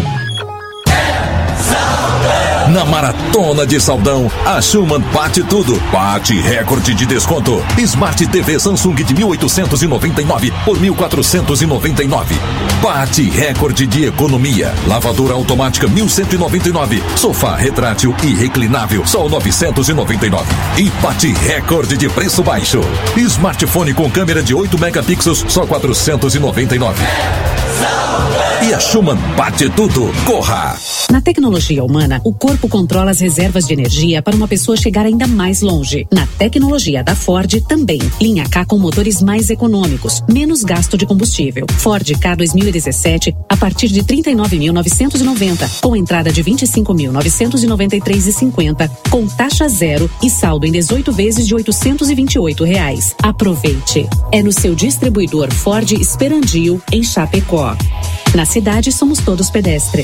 Na Maratona de Saldão, a Schumann bate tudo. Bate recorde de desconto. Smart T V Samsung de mil oitocentos e noventa e nove por mil quatrocentos e noventa e nove. Bate recorde de economia. Lavadora automática mil cento e noventa e nove. Sofá retrátil e reclinável só novecentos e noventa e nove. E bate recorde de preço baixo. Smartphone com câmera de oito megapixels só quatrocentos e noventa e nove. E a Schumann bate tudo. Corra!
Na tecnologia humana, o corpo controla as reservas de energia para uma pessoa chegar ainda mais longe. Na tecnologia da Ford também. Linha K com motores mais econômicos, menos gasto de combustível. Ford K dois mil e dezessete a partir de trinta e nove mil novecentos e noventa, com entrada de vinte e cinco mil novecentos e noventa e três reais e cinquenta, com taxa zero e saldo em dezoito vezes de oitocentos e vinte e oito reais. Aproveite. É no seu distribuidor Ford Esperandio, em Chapecó. Na cidade, somos todos pedestres.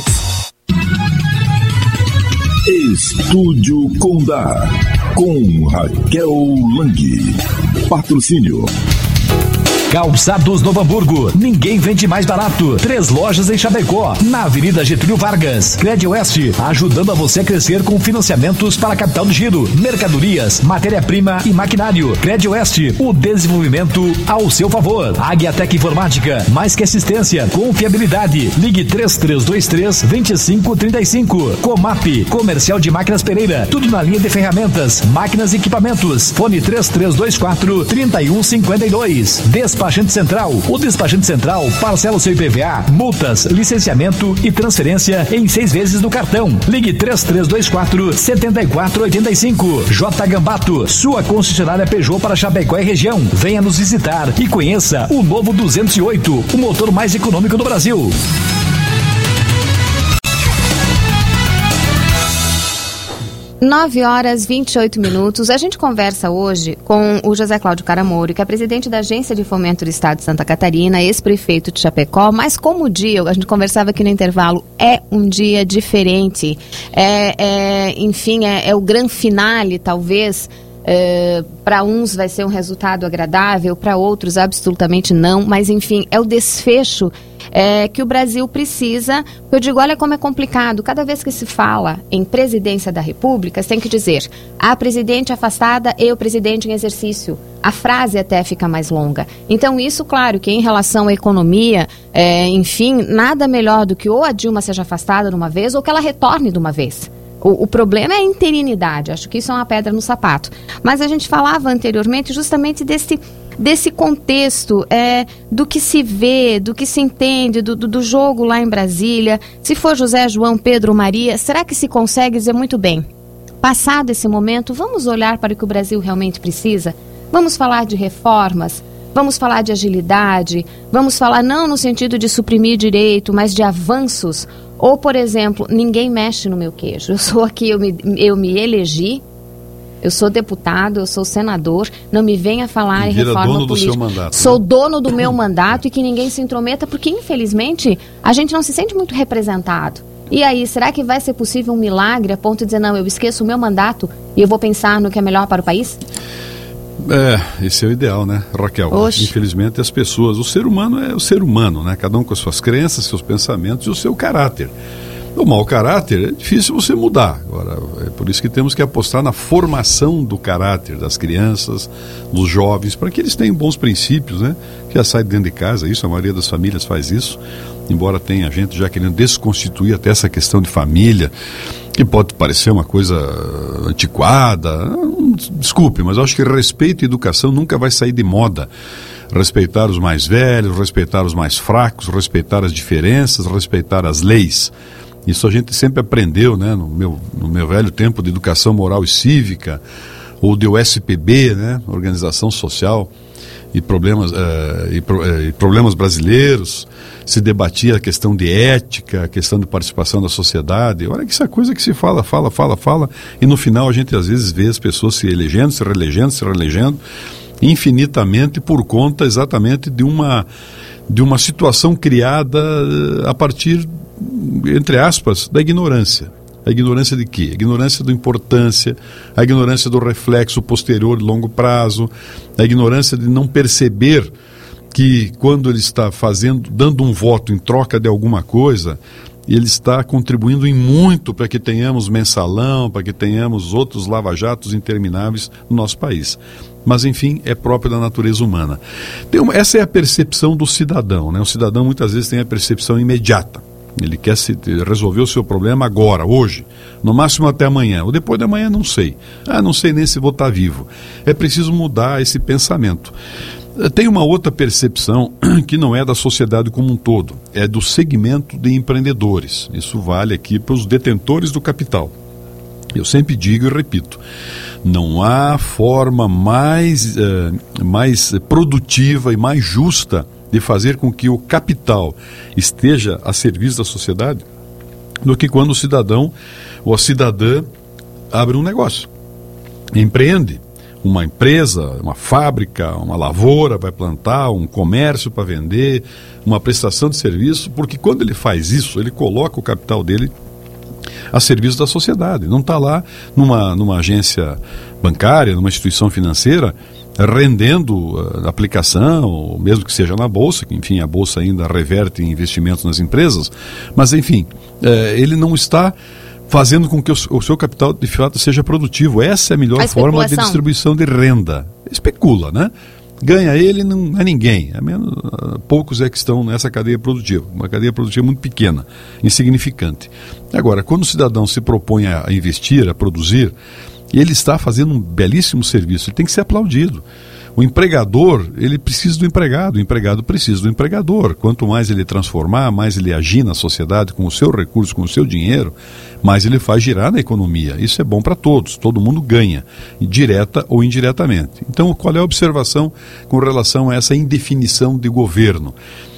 Estúdio Condá, com Raquel Lang. Patrocínio
Calçados Novo Hamburgo, ninguém vende mais barato. Três lojas em Chapecó, na Avenida Getúlio Vargas. Crédito Oeste, ajudando a você a crescer com financiamentos para capital do giro, mercadorias, matéria-prima e maquinário. Crédito Oeste, o desenvolvimento ao seu favor. Agiatec Informática, mais que assistência, confiabilidade. Ligue três três dois três, dois cinco três cinco. Comap, Comercial de Máquinas Pereira, tudo na linha de ferramentas, máquinas e equipamentos. Fone três três dois quatro, três um cinco dois. Despachante Central, o Despachante Central parcela o seu I P V A, multas, licenciamento e transferência em seis vezes no cartão. Ligue três três dois quatro, sete quatro oito cinco. J Gambato, sua concessionária Peugeot para Chapecó e região. Venha nos visitar e conheça o novo duzentos e oito, o motor mais econômico do Brasil.
nove horas e vinte e oito minutos. A gente conversa hoje com o José Cláudio Caramoro, que é presidente da Agência de Fomento do Estado de Santa Catarina, ex-prefeito de Chapecó, mas como o dia, a gente conversava aqui no intervalo, é um dia diferente. É, é, enfim, é, é o grande finale, talvez. É, para uns vai ser um resultado agradável, para outros absolutamente não, mas enfim, é o desfecho é, que o Brasil precisa. Eu digo, olha como é complicado, cada vez que se fala em presidência da República, você tem que dizer a presidente afastada e o presidente em exercício. A frase até fica mais longa. Então isso, claro, que em relação à economia, é, enfim, nada melhor do que ou a Dilma seja afastada de uma vez ou que ela retorne de uma vez. O, o problema é a interinidade, acho que isso é uma pedra no sapato. Mas a gente falava anteriormente justamente desse, desse contexto, é, do que se vê, do que se entende, do, do, do jogo lá em Brasília. Se for José, João, Pedro, Maria, será que se consegue dizer muito bem? Passado esse momento, vamos olhar para o que o Brasil realmente precisa? Vamos falar de reformas? Vamos falar de agilidade? Vamos falar não no sentido de suprimir direito, mas de avanços? Ou, por exemplo, ninguém mexe no meu queijo. Eu sou aqui, eu me, eu me elegi, eu sou deputado, eu sou senador, não me venha falar em reforma
dono
política.
Do seu mandato,
sou
né?
dono do meu mandato e que ninguém se intrometa, porque, infelizmente, a gente não se sente muito representado. E aí, será que vai ser possível um milagre a ponto de dizer, não, eu esqueço o meu mandato e eu vou pensar no que é melhor para o país?
É, esse é o ideal, né, Raquel?
Oxe.
Infelizmente as pessoas, o ser humano é o ser humano, né? Cada um com as suas crenças, seus pensamentos e o seu caráter. O mau caráter é difícil você mudar. Agora, é por isso que temos que apostar na formação do caráter das crianças, dos jovens, para que eles tenham bons princípios, né? Que já sai de dentro de casa, isso, a maioria das famílias faz isso, embora tenha gente já querendo desconstituir até essa questão de família, que pode parecer uma coisa antiquada. Desculpe, mas eu acho que respeito e educação nunca vai sair de moda. Respeitar os mais velhos, respeitar os mais fracos, respeitar as diferenças, respeitar as leis. Isso a gente sempre aprendeu, né, no meu, no meu velho tempo de educação moral e cívica, ou de U S P B, né, Organização Social e Problemas, uh, e, uh, e Problemas Brasileiros. Se debatia a questão de ética, a questão de participação da sociedade. Olha que essa coisa que se fala, fala, fala, fala, e no final a gente às vezes vê as pessoas se elegendo, se reelegendo, se reelegendo, infinitamente por conta exatamente de uma, de uma situação criada a partir, entre aspas, da ignorância. A ignorância de quê? A ignorância da importância, a ignorância do reflexo posterior de longo prazo, a ignorância de não perceber que quando ele está fazendo, dando um voto em troca de alguma coisa, ele está contribuindo em muito para que tenhamos mensalão, para que tenhamos outros lava-jatos intermináveis no nosso país. Mas, enfim, é próprio da natureza humana. Tem uma, essa é a percepção do cidadão, né? O cidadão muitas vezes tem a percepção imediata. Ele quer se, resolver o seu problema agora, hoje, no máximo até amanhã, ou depois de amanhã não sei. Ah, não sei nem se vou estar vivo. É preciso mudar esse pensamento. Tem uma outra percepção que não é da sociedade como um todo, é do segmento de empreendedores. Isso vale aqui para os detentores do capital. Eu sempre digo e repito, não há forma mais, uh, mais produtiva e mais justa de fazer com que o capital esteja a serviço da sociedade do que quando o cidadão ou a cidadã abre um negócio, empreende. Uma empresa, uma fábrica, uma lavoura vai plantar, um comércio para vender, uma prestação de serviço, porque quando ele faz isso, ele coloca o capital dele a serviço da sociedade. Não está lá numa, numa agência bancária, numa instituição financeira, rendendo a aplicação, mesmo que seja na Bolsa, que enfim a Bolsa ainda reverte em investimentos nas empresas, mas enfim, é, ele não está fazendo com que o, o seu capital de fato seja produtivo. Essa é a melhor a forma de distribuição de renda. Especula, né? Ganha ele, não é ninguém. É menos, poucos é que estão nessa cadeia produtiva. Uma cadeia produtiva muito pequena, insignificante. Agora, quando o cidadão se propõe a investir, a produzir, ele está fazendo um belíssimo serviço. Ele tem que ser aplaudido. O empregador, ele precisa do empregado, o empregado precisa do empregador. Quanto mais ele transformar, mais ele agir na sociedade com o seu recurso, com o seu dinheiro, mais ele faz girar na economia. Isso é bom para todos, todo mundo ganha, direta ou indiretamente. Então, qual é a observação com relação a essa indefinição de governo?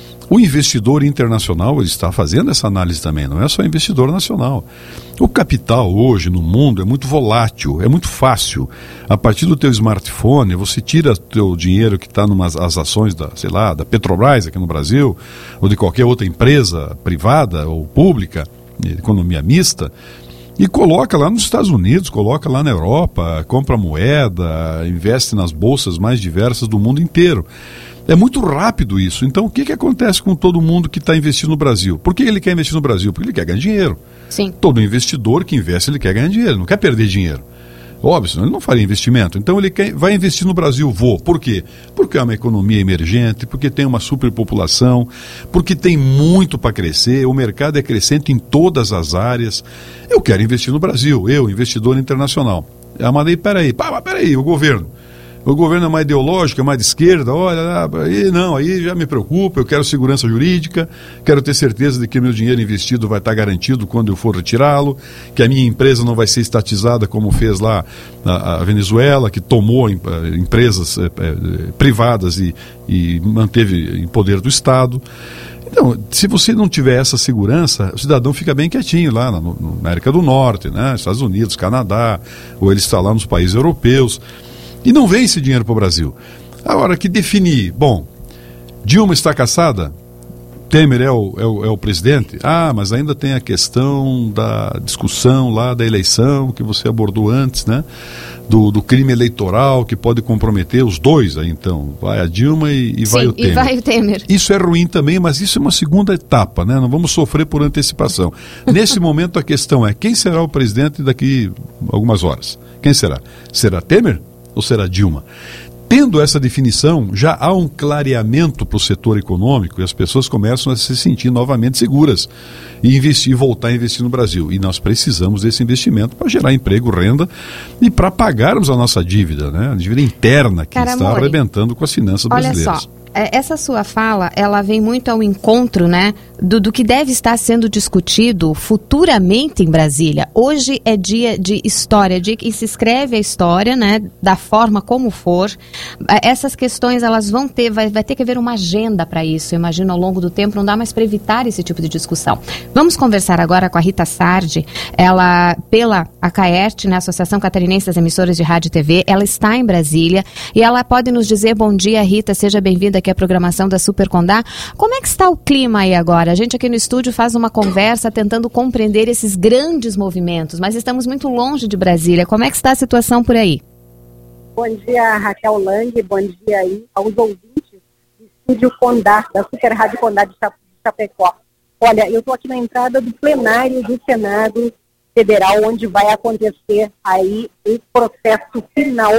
O investidor internacional, ele está fazendo essa análise também, não é só investidor nacional. O capital hoje no mundo é muito volátil, é muito fácil. A partir do teu smartphone, você tira o teu dinheiro que está numas as ações da, sei lá, da Petrobras aqui no Brasil, ou de qualquer outra empresa privada ou pública, de economia mista, e coloca lá nos Estados Unidos, coloca lá na Europa, compra moeda, investe nas bolsas mais diversas do mundo inteiro. É muito rápido isso. Então, o que, que acontece com todo mundo que está investindo no Brasil? Por que ele quer investir no Brasil? Porque ele quer ganhar dinheiro.
Sim.
Todo investidor que investe, ele quer ganhar dinheiro, não quer perder dinheiro. Óbvio, senão ele não faria investimento. Então, ele quer, vai investir no Brasil, vou. Por quê? Porque é uma economia emergente, porque tem uma superpopulação, porque tem muito para crescer, o mercado é crescente em todas as áreas. Eu quero investir no Brasil, eu, investidor internacional. Ah, mas daí, peraí, pá, mas peraí, o governo. O governo é mais ideológico, é mais de esquerda, olha, aí não, aí já me preocupa, eu quero segurança jurídica, quero ter certeza de que meu dinheiro investido vai estar garantido quando eu for retirá-lo, que a minha empresa não vai ser estatizada como fez lá a, a Venezuela, que tomou em, empresas é, é, privadas e, e manteve em poder do Estado. Então, se você não tiver essa segurança, o cidadão fica bem quietinho lá na, na América do Norte, né, Estados Unidos, Canadá, ou ele está lá nos países europeus. E não vem esse dinheiro para o Brasil. Agora, que definir? Bom, Dilma está cassada? Temer é o, é, o, é o presidente? Ah, mas ainda tem a questão da discussão lá da eleição que você abordou antes, né? Do, do crime eleitoral que pode comprometer os dois aí, então. Vai a Dilma e, e
Sim,
vai o Temer.
e vai o Temer.
Isso é ruim também, mas isso é uma segunda etapa, né? Não vamos sofrer por antecipação. Nesse momento a questão é, quem será o presidente daqui a algumas horas? Quem será? Será Temer? Ou será Dilma? Tendo essa definição, já há um clareamento para o setor econômico e as pessoas começam a se sentir novamente seguras e investir, voltar a investir no Brasil. E nós precisamos desse investimento para gerar emprego, renda e para pagarmos a nossa dívida, né? A dívida interna que Cara, está amor, arrebentando com as finanças brasileiras.
Olha só. Essa sua fala, ela vem muito ao encontro, né, do, do que deve estar sendo discutido futuramente em Brasília. Hoje é dia de história, dia que se escreve a história, né, da forma como for. Essas questões, elas vão ter, vai, vai ter que haver uma agenda para isso, eu imagino, ao longo do tempo, não dá mais para evitar esse tipo de discussão. Vamos conversar agora com a Rita Sardi, ela, pela ACAERT, né, Associação Catarinense das Emissoras de Rádio e T V, ela está em Brasília e ela pode nos dizer, bom dia, Rita, seja bem-vinda aqui à programação da Super Condá. Como é que está o clima aí agora? A gente aqui no estúdio faz uma conversa tentando compreender esses grandes movimentos, mas estamos muito longe de Brasília. Como é que está a situação por aí?
Bom dia, Raquel Lang, bom dia aí aos ouvintes do estúdio Condá, da Super Rádio Condá de Chapecó. Olha, eu estou aqui na entrada do plenário do Senado Federal, onde vai acontecer aí o processo final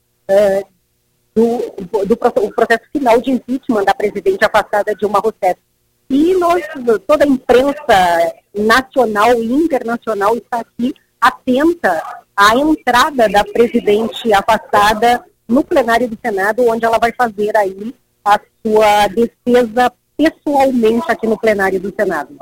uh, Do, do, do processo final de impeachment da presidente afastada Dilma Rousseff. E nós, toda a imprensa nacional e internacional está aqui atenta à entrada da presidente afastada no plenário do Senado, onde ela vai fazer aí a sua defesa pessoalmente aqui no plenário do Senado.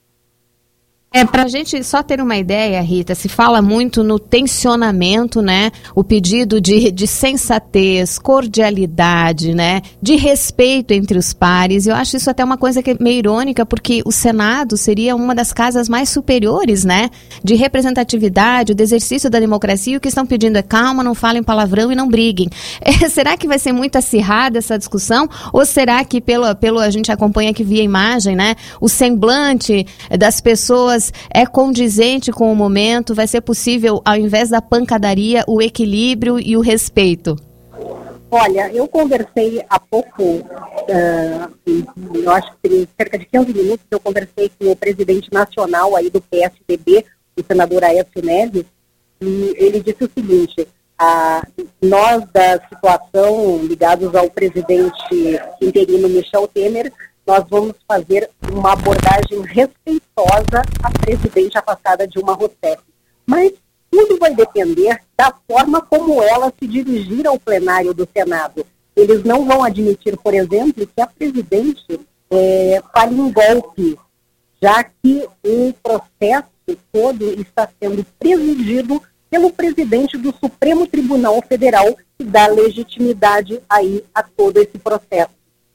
É, para a gente só ter uma ideia, Rita, se fala muito no tensionamento, né? O pedido de, de sensatez, cordialidade, né? De respeito entre os pares. Eu acho isso até uma coisa que é meio irônica, porque o Senado seria uma das casas mais superiores, né? De representatividade, do exercício da democracia. E o que estão pedindo é calma, não falem palavrão e não briguem. É, será que vai ser muito acirrada essa discussão? Ou será que, pelo, pelo a gente acompanha aqui via imagem, né? O semblante das pessoas é condizente com o momento, vai ser possível, ao invés da pancadaria, o equilíbrio e o respeito?
Olha, eu conversei há pouco, uh, eu acho que tem cerca de quinze minutos, eu conversei com o presidente nacional aí do P S D B, o senador Aécio Neves, e ele disse o seguinte: a, nós da situação ligados ao presidente interino Michel Temer, nós vamos fazer uma abordagem respeitosa à presidente afastada Dilma Rousseff. Mas tudo vai depender da forma como ela se dirigir ao plenário do Senado. Eles não vão admitir, por exemplo, que a presidente é, fale em golpe, já que o processo todo está sendo presidido pelo presidente do Supremo Tribunal Federal, que dá legitimidade aí a todo esse processo.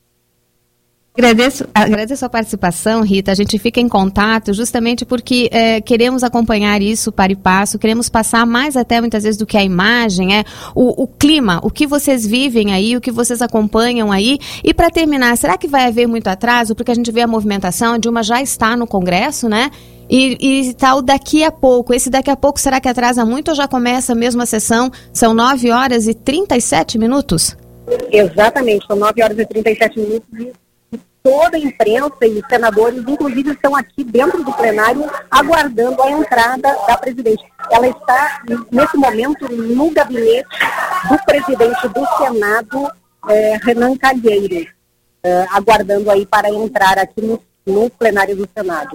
Agradeço, agradeço a participação, Rita. A gente fica em contato justamente porque é, queremos acompanhar isso para e passo, queremos passar mais até muitas vezes do que a imagem, é o, o clima, o que vocês vivem aí, o que vocês acompanham aí. E para terminar, será que vai haver muito atraso? Porque a gente vê a movimentação, a Dilma já está no Congresso, né? E, e tal, daqui a pouco, esse daqui a pouco será que atrasa muito ou já começa mesmo a sessão? São nove horas e trinta e sete minutos?
Exatamente, são nove horas e trinta e sete minutos e toda a imprensa e os senadores, inclusive, estão aqui dentro do plenário aguardando a entrada da presidente. Ela está, nesse momento, no gabinete do presidente do Senado, eh, Renan Calheiros, eh, aguardando aí para entrar aqui no, no plenário do Senado.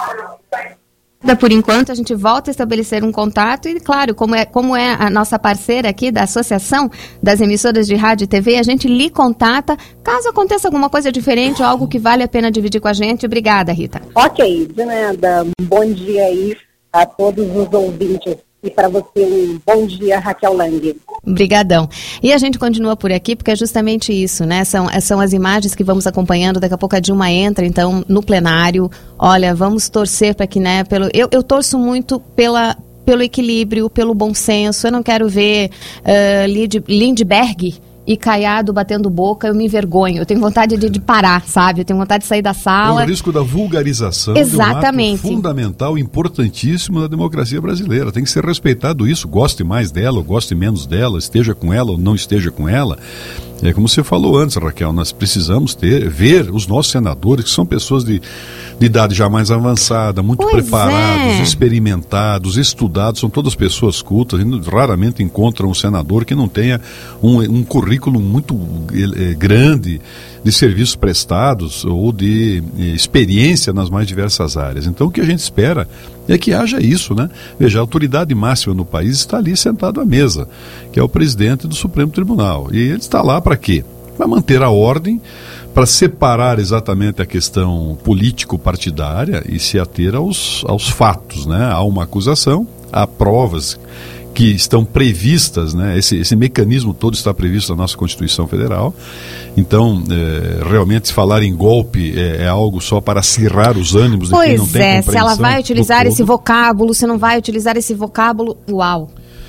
Por enquanto, a gente volta a estabelecer um contato e, claro, como é, como é a nossa parceira aqui da Associação das Emissoras de Rádio e T V, a gente lhe contata caso aconteça alguma coisa diferente ou algo que vale a pena dividir com a gente. Obrigada, Rita.
Ok, de nada. Um bom dia aí a todos os ouvintes. E para você, um bom dia, Raquel Lang.
Obrigadão. E a gente continua por aqui porque é justamente isso, né? São, são as imagens que vamos acompanhando. Daqui a pouco a Dilma entra, então, no plenário. Olha, vamos torcer para que, né, pelo... Eu, eu torço muito pela, pelo equilíbrio, pelo bom senso. Eu não quero ver uh, Lind, Lindbergh e Caiado batendo boca, eu me envergonho. Eu tenho vontade de, de parar, sabe? Eu tenho vontade de sair da sala.
É o risco da vulgarização.
Exatamente.
De um ato fundamental, importantíssimo da democracia brasileira. Tem que ser respeitado isso. Goste mais dela, ou goste menos dela, esteja com ela ou não esteja com ela. É como você falou antes, Raquel, nós precisamos ter, ver os nossos senadores, que são pessoas de, de idade já mais avançada, muito
pois
preparados,
é.
experimentados, estudados, são todas pessoas cultas. A gente raramente encontra um senador que não tenha um, um currículo muito é, grande de serviços prestados ou de é, experiência nas mais diversas áreas. Então o que a gente espera é que haja isso, né? Veja, a autoridade máxima no país está ali sentado à mesa, que é o presidente do Supremo Tribunal. E ele está lá para quê? Para manter a ordem, para separar exatamente a questão político-partidária e se ater aos, aos fatos, né? Há uma acusação, há provas que estão previstas, né? Esse, esse mecanismo todo está previsto na nossa Constituição Federal. Então, é, realmente, se falar em golpe é, é algo só para acirrar os ânimos de quem não tem compreensão. Pois é,
se ela vai utilizar esse vocábulo, se não vai utilizar esse vocábulo, uau.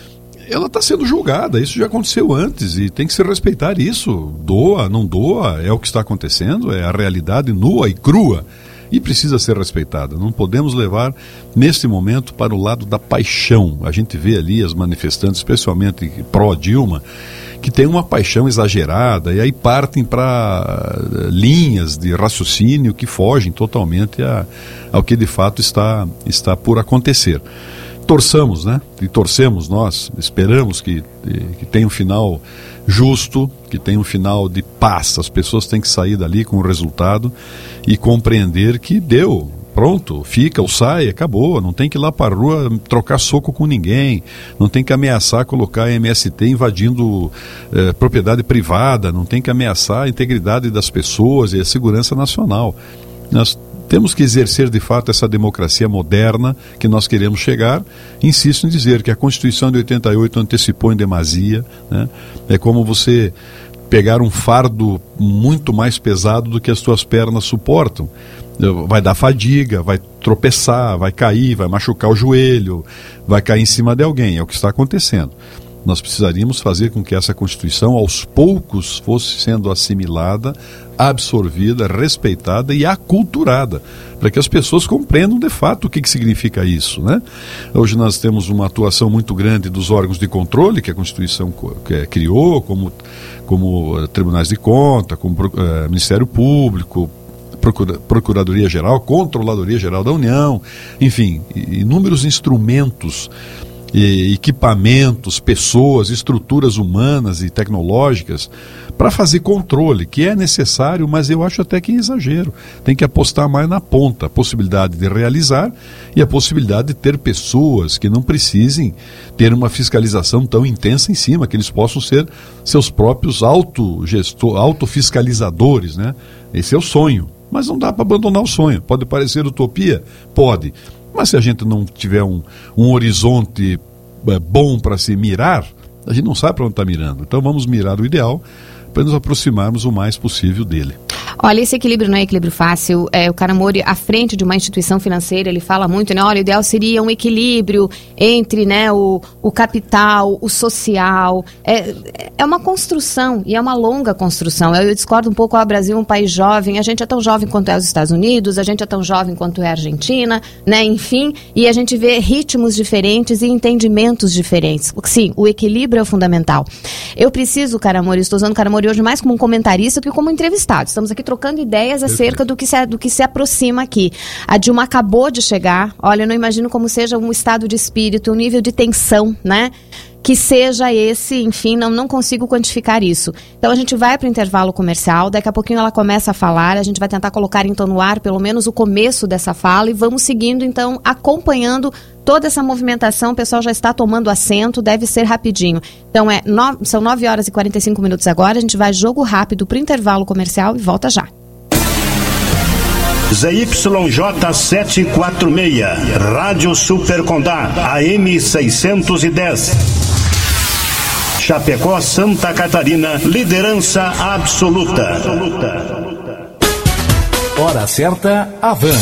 Ela está sendo julgada, isso já aconteceu antes e tem que se respeitar isso. Doa, não doa, é o que está acontecendo, é a realidade nua e crua. E precisa ser respeitada. Não podemos levar, neste momento, para o lado da paixão. A gente vê ali as manifestantes, especialmente pró-Dilma, que tem uma paixão exagerada e aí partem para linhas de raciocínio que fogem totalmente a, ao que de fato está, está por acontecer. Torçamos, né? E torcemos nós, esperamos que, que tenha um final justo, que tenha um final de paz. As pessoas têm que sair dali com o resultado e compreender que deu, pronto, fica ou sai, acabou. Não tem que ir lá para a rua trocar soco com ninguém, não tem que ameaçar colocar a M S T invadindo eh, propriedade privada, não tem que ameaçar a integridade das pessoas e a segurança nacional. Nós temos que exercer de fato essa democracia moderna que nós queremos chegar. Insisto em dizer que a Constituição de oitenta e oito antecipou em demasia, né? É como você pegar um fardo muito mais pesado do que as suas pernas suportam. Vai dar fadiga, vai tropeçar, vai cair, vai machucar o joelho, vai cair em cima de alguém, é o que está acontecendo. Nós precisaríamos fazer com que essa Constituição, aos poucos, fosse sendo assimilada, absorvida, respeitada e aculturada, para que as pessoas compreendam de fato o que, que significa isso, né? Hoje nós temos uma atuação muito grande dos órgãos de controle que a Constituição criou, como, como tribunais de conta, como uh, Ministério Público, Procura, Procuradoria-Geral, Controladoria-Geral da União, enfim, inúmeros instrumentos, equipamentos, pessoas, estruturas humanas e tecnológicas para fazer controle, que é necessário, mas eu acho até que é exagero. Tem que apostar mais na ponta, a possibilidade de realizar e a possibilidade de ter pessoas que não precisem ter uma fiscalização tão intensa em cima, que eles possam ser seus próprios autogestor, autofiscalizadores, né? Esse é o sonho, mas não dá para abandonar o sonho. Pode parecer utopia? Pode. Mas se a gente não tiver um, um horizonte é, bom para se mirar, a gente não sabe para onde está mirando. Então vamos mirar o ideal para nos aproximarmos o mais possível dele.
Olha, esse equilíbrio não é equilíbrio fácil. É, o Caramori, à frente de uma instituição financeira, ele fala muito, né? Olha, o ideal seria um equilíbrio entre, né, o, o capital, o social. É, é uma construção, e é uma longa construção. Eu, eu discordo um pouco, o Brasil é um país jovem, a gente é tão jovem quanto é os Estados Unidos, a gente é tão jovem quanto é a Argentina, né? Enfim, e a gente vê ritmos diferentes e entendimentos diferentes. Sim, o equilíbrio é fundamental. Eu preciso, Caramori, estou usando o Caramori hoje mais como um comentarista do que como entrevistado. Estamos aqui trocando ideias acerca do que, se, do que se aproxima aqui. A Dilma acabou de chegar. Olha, eu não imagino como seja um estado de espírito, um nível de tensão, né? Que seja esse, enfim, não, não consigo quantificar isso. Então a gente vai para o intervalo comercial, daqui a pouquinho ela começa a falar, a gente vai tentar colocar então no ar pelo menos o começo dessa fala e vamos seguindo então, acompanhando toda essa movimentação. O pessoal já está tomando assento, deve ser rapidinho. Então é no, são nove horas e quarenta e cinco minutos agora, a gente vai jogo rápido para o intervalo comercial e volta já.
Z Y J setecentos e quarenta e seis, Rádio Super Condá, A M seiscentos e dez. Chapecó, Santa Catarina, liderança absoluta.
Hora certa, Avan.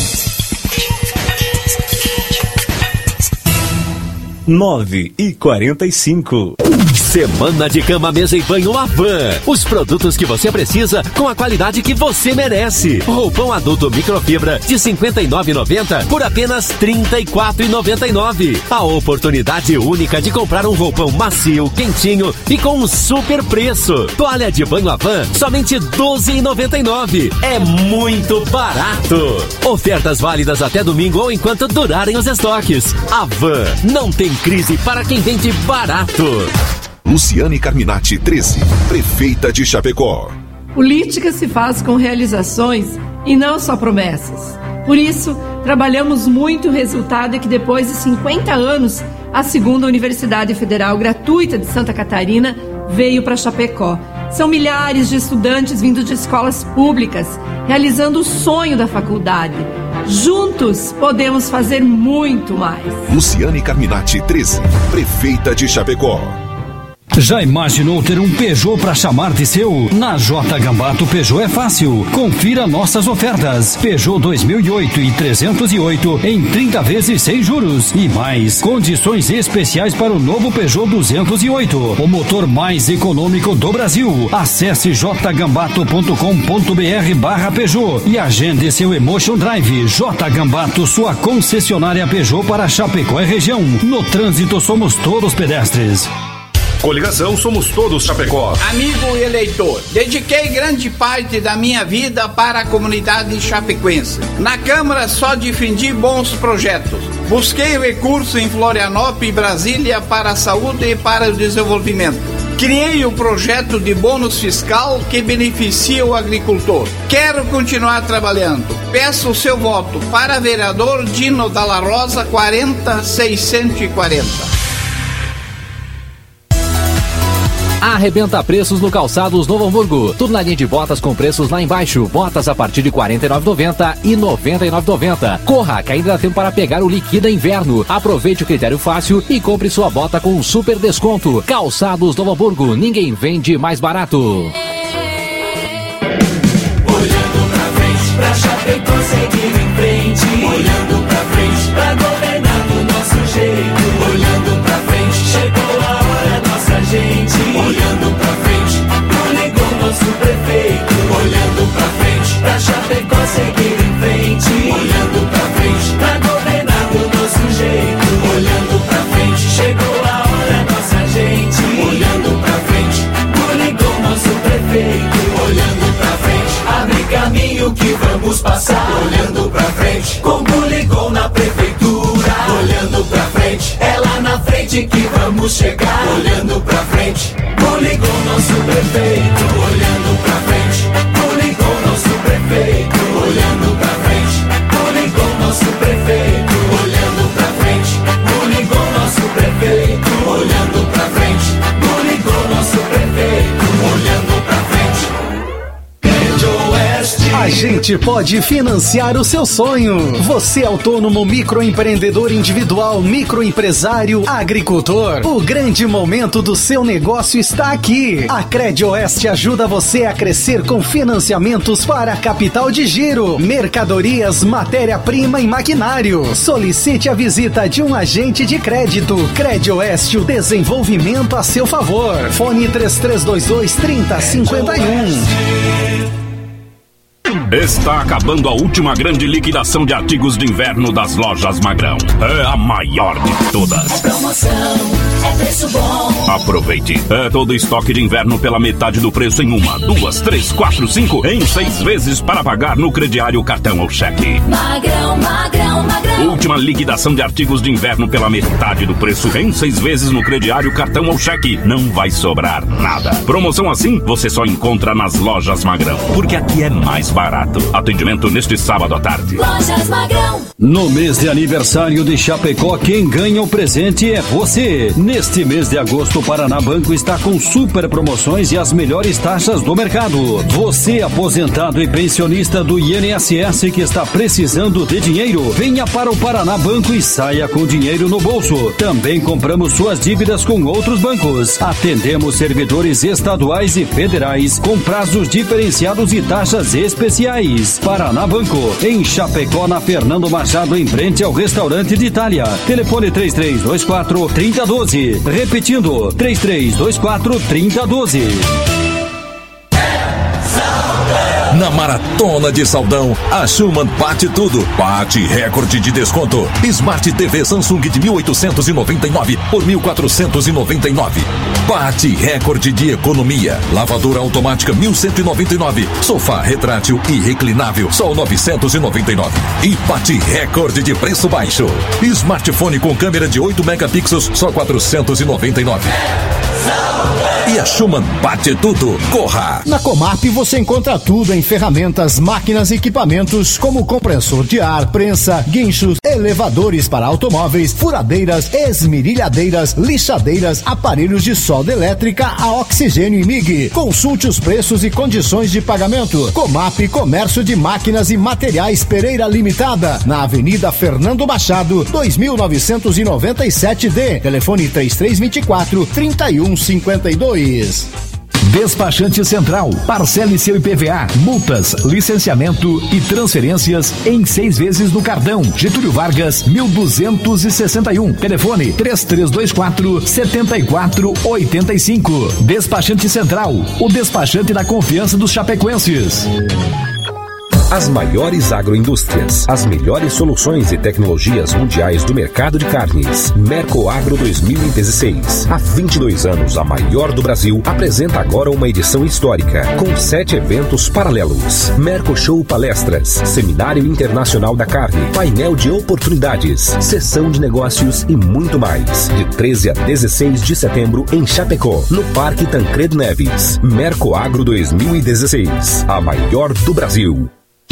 nove e quarenta e cinco.
Semana de cama, mesa e banho Avan. Os produtos que você precisa com a qualidade que você merece. Roupão adulto microfibra de cinquenta e nove reais e noventa centavos por apenas trinta e quatro reais e noventa e nove centavos. A oportunidade única de comprar um roupão macio, quentinho e com um super preço. Toalha de banho Avan, somente doze reais e noventa e nove centavos. É muito barato. Ofertas válidas até domingo ou enquanto durarem os estoques. Avan, não tem crise para quem vende barato.
Luciane Carminati, treze, prefeita de Chapecó.
Política se faz com realizações e não só promessas. Por isso, trabalhamos muito. O resultado é que depois de cinquenta anos, a segunda Universidade Federal Gratuita de Santa Catarina veio para Chapecó. São milhares de estudantes vindo de escolas públicas, realizando o sonho da faculdade. Juntos, podemos fazer muito mais.
Luciane Carminati, treze, prefeita de Chapecó.
Já imaginou ter um Peugeot para chamar de seu? Na J Gambato Peugeot é fácil. Confira nossas ofertas. Peugeot dois mil e oito e trezentos e oito em trinta vezes sem juros. E mais, condições especiais para o novo Peugeot duzentos e oito. O motor mais econômico do Brasil. Acesse j gambato ponto com ponto b r barra Peugeot e agende seu Emotion Drive. J Gambato, sua concessionária Peugeot para Chapecó e região. No trânsito somos todos pedestres.
Coligação Somos Todos Chapecó.
Amigo e eleitor, dediquei grande parte da minha vida para a comunidade chapecoense. Na Câmara só defendi bons projetos. Busquei recursos em Florianópolis e Brasília para a saúde e para o desenvolvimento. Criei o projeto de bônus fiscal que beneficia o agricultor. Quero continuar trabalhando. Peço o seu voto para vereador Dino Dalla Rosa quarenta seiscentos e quarenta.
Arrebenta preços no Calçados Novo Hamburgo. Tudo na linha de botas com preços lá embaixo. Botas a partir de quarenta e nove reais e noventa centavos e noventa e nove reais e noventa centavos. Corra, que ainda dá tempo para pegar o Liquida Inverno. Aproveite o critério fácil e compre sua bota com um super desconto. Calçados Novo Hamburgo. Ninguém vende mais barato.
Olhando pra frente, pra Chapecó seguir em frente. Olhando pra frente, pra governar do nosso jeito. Olhando pra frente, chegou a hora, nossa vamos chegar. Olhando pra frente, Poligom, nosso prefeito. Olhando pra frente, Poligom, nosso prefeito. Olhando pra frente, Poligom, nosso prefeito. Olhando pra frente, Poligom, nosso prefeito. Olhando pra frente, Poligom, nosso prefeito. Olhando pra frente.
A gente pode financiar o seu sonho. Você autônomo, microempreendedor individual, microempresário, agricultor. O grande momento do seu negócio está aqui. A Credioeste ajuda você a crescer com financiamentos para capital de giro, mercadorias, matéria-prima e maquinário. Solicite a visita de um agente de crédito. Credioeste, o desenvolvimento a seu favor. Fone três três dois dois, três zero cinco um.
Está acabando a última grande liquidação de artigos de inverno das lojas Magrão. É a maior de todas.
Promoção, é preço bom.
Aproveite. É todo estoque de inverno pela metade do preço em uma, duas, três, quatro, cinco, em seis vezes para pagar no crediário, cartão ou cheque.
Magrão, Magrão, Magrão.
Última liquidação de artigos de inverno pela metade do preço em seis vezes no crediário, cartão ou cheque. Não vai sobrar nada. Promoção assim você só encontra nas lojas Magrão, porque aqui é mais barato. Atendimento neste sábado à tarde.
Lojas Magrão.
No mês de aniversário de Chapecó, quem ganha o presente é você. Neste mês de agosto, o Paraná Banco está com super promoções e as melhores taxas do mercado. Você, aposentado e pensionista do I N S S que está precisando de dinheiro, venha para o Paraná Banco e saia com dinheiro no bolso. Também compramos suas dívidas com outros bancos. Atendemos servidores estaduais e federais com prazos diferenciados e taxas especiais. Paraná Banco, em Chapecó, na Fernando Machado, em frente ao restaurante de Itália. Telefone três três dois quatro, três zero um dois. Repetindo, três três dois quatro, três zero um dois.
Na Maratona de Saldão, a Schumann bate tudo. Bate recorde de desconto. Smart T V Samsung de mil oitocentos e noventa e nove por mil quatrocentos e noventa e nove. Bate recorde de economia. Lavadora automática mil cento e noventa e nove. Sofá retrátil e reclinável só novecentos e noventa e nove. E bate recorde de preço baixo. Smartphone com câmera de oito megapixels só quatrocentos e noventa e nove. E a Schumann bate tudo. Corra!
Na Comap você encontra tudo em ferramentas, máquinas e equipamentos como compressor de ar, prensa, guinchos, elevadores para automóveis, furadeiras, esmerilhadeiras, lixadeiras, aparelhos de solda elétrica a oxigênio e M I G. Consulte os preços e condições de pagamento. Comap Comércio de Máquinas e Materiais Pereira Limitada, na Avenida Fernando Machado, dois mil novecentos e noventa e sete D. Telefone três três dois quatro, três um cinco dois.
Despachante Central, parcele seu I P V A, multas, licenciamento e transferências em seis vezes no cartão. Getúlio Vargas, mil duzentos e sessenta e um. Telefone três três dois quatro, sete quatro oito cinco. Despachante Central, o despachante da confiança dos chapecoenses.
As maiores agroindústrias, as melhores soluções e tecnologias mundiais do mercado de carnes. Mercoagro dois mil e dezesseis. Há vinte e dois anos, a maior do Brasil, apresenta agora uma edição histórica, com sete eventos paralelos. Merco Show Palestras, Seminário Internacional da Carne, painel de oportunidades, sessão de negócios e muito mais. De treze a dezesseis de setembro, em Chapecó, no Parque Tancredo Neves. Mercoagro dois mil e dezesseis. A maior do Brasil.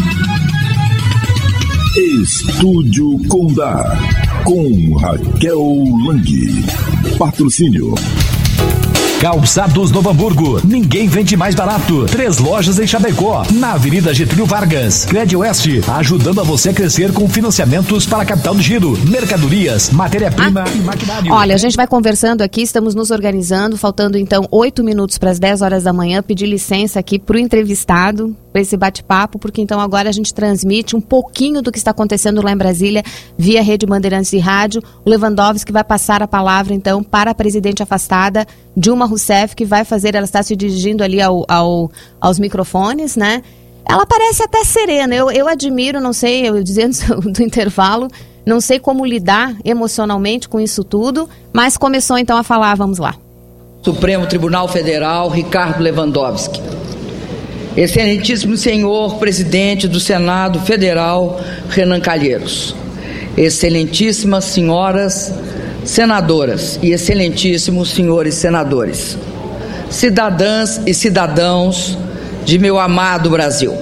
Estúdio Condá, com Raquel Lang. Patrocínio
Calçados Novo Hamburgo, ninguém vende mais barato. Três lojas em Chapecó, na Avenida Getúlio Vargas. Credioeste, ajudando a você a crescer com financiamentos para capital de giro, mercadorias, matéria-prima ah. e maquinário.
Olha, a gente vai conversando aqui, estamos nos organizando, faltando então oito minutos para as dez horas da manhã. Pedir licença aqui para o entrevistado, para esse bate-papo, porque então agora a gente transmite um pouquinho do que está acontecendo lá em Brasília, via Rede Bandeirantes de Rádio. O Lewandowski vai passar a palavra então para a presidente afastada, Dilma Rousseff, que vai fazer, ela está se dirigindo ali ao, ao, aos microfones, né? Ela parece até serena, eu, eu admiro, não sei, eu dizendo do intervalo, não sei como lidar emocionalmente com isso tudo, mas começou então a falar, vamos lá.
Supremo Tribunal Federal, Ricardo Lewandowski. Excelentíssimo senhor presidente do Senado Federal, Renan Calheiros. Excelentíssimas senhoras senadoras e excelentíssimos senhores senadores, cidadãs e cidadãos de meu amado Brasil.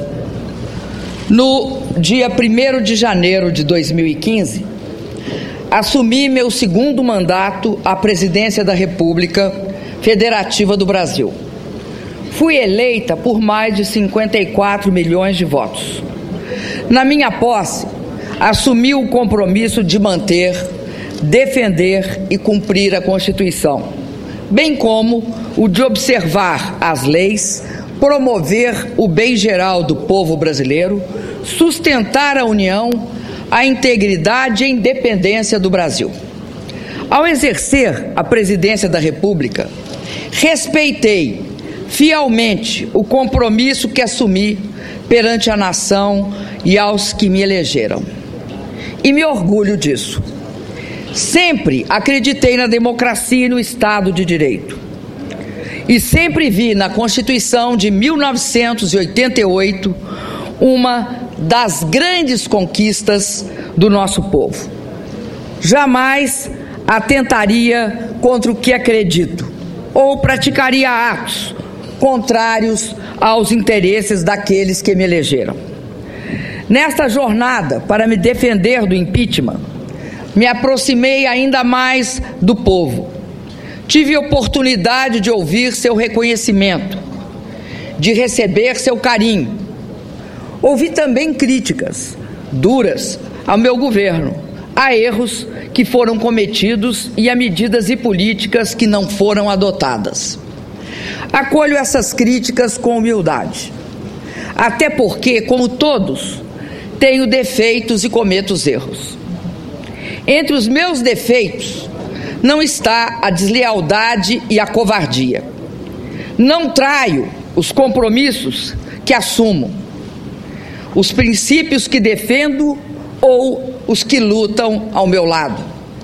No dia primeiro de janeiro de dois mil e quinze, assumi meu segundo mandato à presidência da República Federativa do Brasil. Fui eleita por mais de cinquenta e quatro milhões de votos. Na minha posse, assumi o compromisso de manter, defender e cumprir a Constituição, bem como o de observar as leis, promover o bem geral do povo brasileiro, sustentar a união, a integridade e a independência do Brasil. Ao exercer a presidência da República, respeitei fielmente o compromisso que assumi perante a nação e aos que me elegeram. E me orgulho disso. Sempre acreditei na democracia e no Estado de Direito. E sempre vi na Constituição de mil novecentos e oitenta e oito uma das grandes conquistas do nosso povo. Jamais atentaria contra o que acredito ou praticaria atos contrários aos interesses daqueles que me elegeram. Nesta jornada para me defender do impeachment, me aproximei ainda mais do povo. Tive oportunidade de ouvir seu reconhecimento, de receber seu carinho. Ouvi também críticas duras ao meu governo, a erros que foram cometidos e a medidas e políticas que não foram adotadas. Acolho essas críticas com humildade, até porque, como todos, tenho defeitos e cometo erros. Entre os meus defeitos não está a deslealdade e a covardia. Não traio os compromissos que assumo, os princípios que defendo ou os que lutam ao meu lado.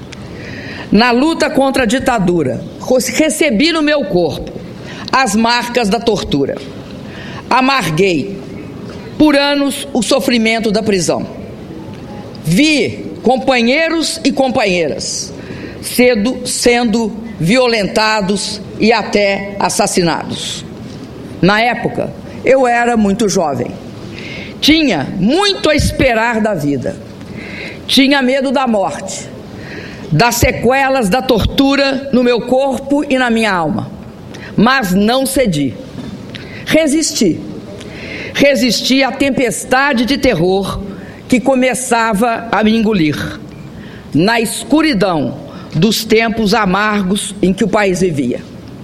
Na luta contra a ditadura, recebi no meu corpo as marcas da tortura. Amarguei por anos o sofrimento da prisão. Vi companheiros e companheiras cedo sendo violentados e até assassinados. Na época, eu era muito jovem. Tinha muito a esperar da vida. Tinha medo da morte, das sequelas da tortura no meu corpo e na minha alma. Mas não cedi. Resisti. Resisti à tempestade de terror que começava a me engolir, na escuridão dos tempos amargos em que o país vivia.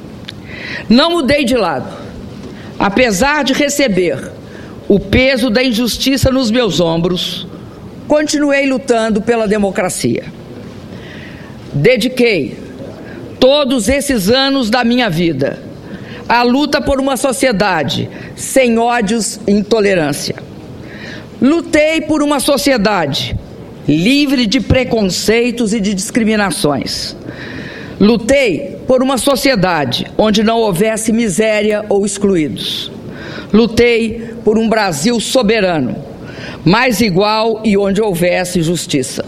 Não mudei de lado. Apesar de receber o peso da injustiça nos meus ombros, continuei lutando pela democracia. Dediquei todos esses anos da minha vida à luta por uma sociedade sem ódios e intolerância. Lutei por uma sociedade livre de preconceitos e de discriminações. Lutei por uma sociedade onde não houvesse miséria ou excluídos. Lutei por um Brasil soberano, mais igual e onde houvesse justiça.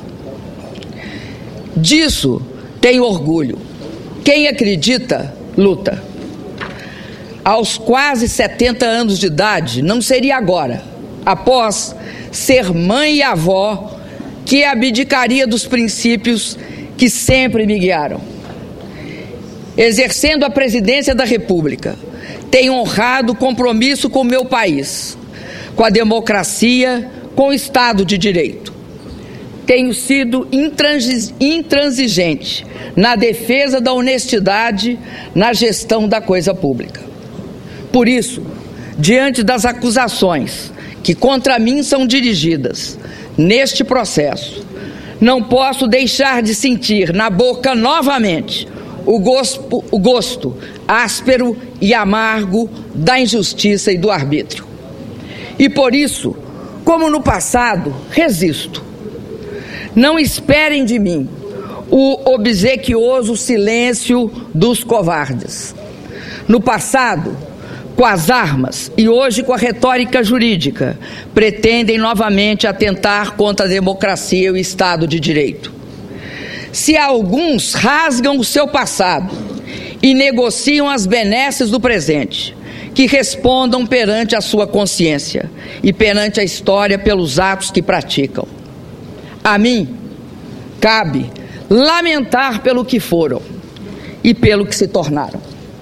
Disso tenho orgulho. Quem acredita, luta. Aos quase setenta anos de idade, não seria agora, após ser mãe e avó, que abdicaria dos princípios que sempre me guiaram. Exercendo a presidência da República, tenho honrado o compromisso com o meu país, com a democracia, com o Estado de Direito. Tenho sido intransigente na defesa da honestidade na gestão da coisa pública. Por isso, diante das acusações que contra mim são dirigidas neste processo, não posso deixar de sentir na boca novamente o gosto, o gosto áspero e amargo da injustiça e do arbítrio. E por isso, como no passado, resisto. Não esperem de mim o obsequioso silêncio dos covardes. No passado, com as armas e hoje com a retórica jurídica, pretendem novamente atentar contra a democracia e o Estado de Direito. Se alguns rasgam o seu passado e negociam as benesses do presente, que respondam perante a sua consciência e perante a história pelos atos que praticam. A mim, cabe lamentar pelo que foram e pelo que se tornaram.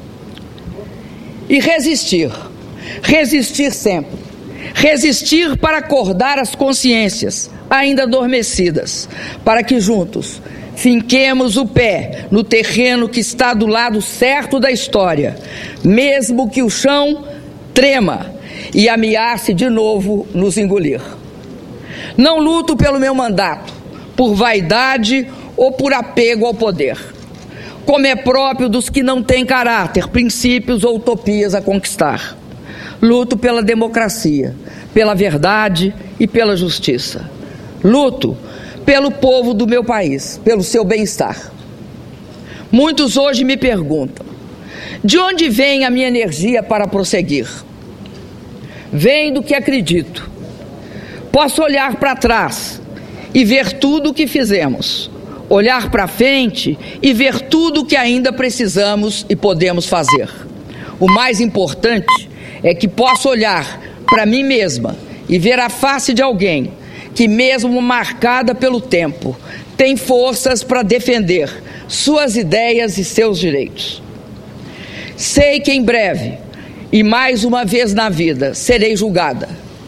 E resistir, resistir sempre, resistir para acordar as consciências ainda adormecidas, para que juntos finquemos o pé no terreno que está do lado certo da história, mesmo que o chão trema e ameace de novo nos engolir. Não luto pelo meu mandato, por vaidade ou por apego ao poder, como é próprio dos que não têm caráter, princípios ou utopias a conquistar. Luto pela democracia, pela verdade e pela justiça. Luto pelo povo do meu país, pelo seu bem-estar. Muitos hoje me perguntam: de onde vem a minha energia para prosseguir? Vem do que acredito. Posso olhar para trás e ver tudo o que fizemos, olhar para frente e ver tudo o que ainda precisamos e podemos fazer. O mais importante é que posso olhar para mim mesma e ver a face de alguém que, mesmo marcada pelo tempo, tem forças para defender suas ideias e seus direitos. Sei que em breve, e mais uma vez na vida, serei julgada.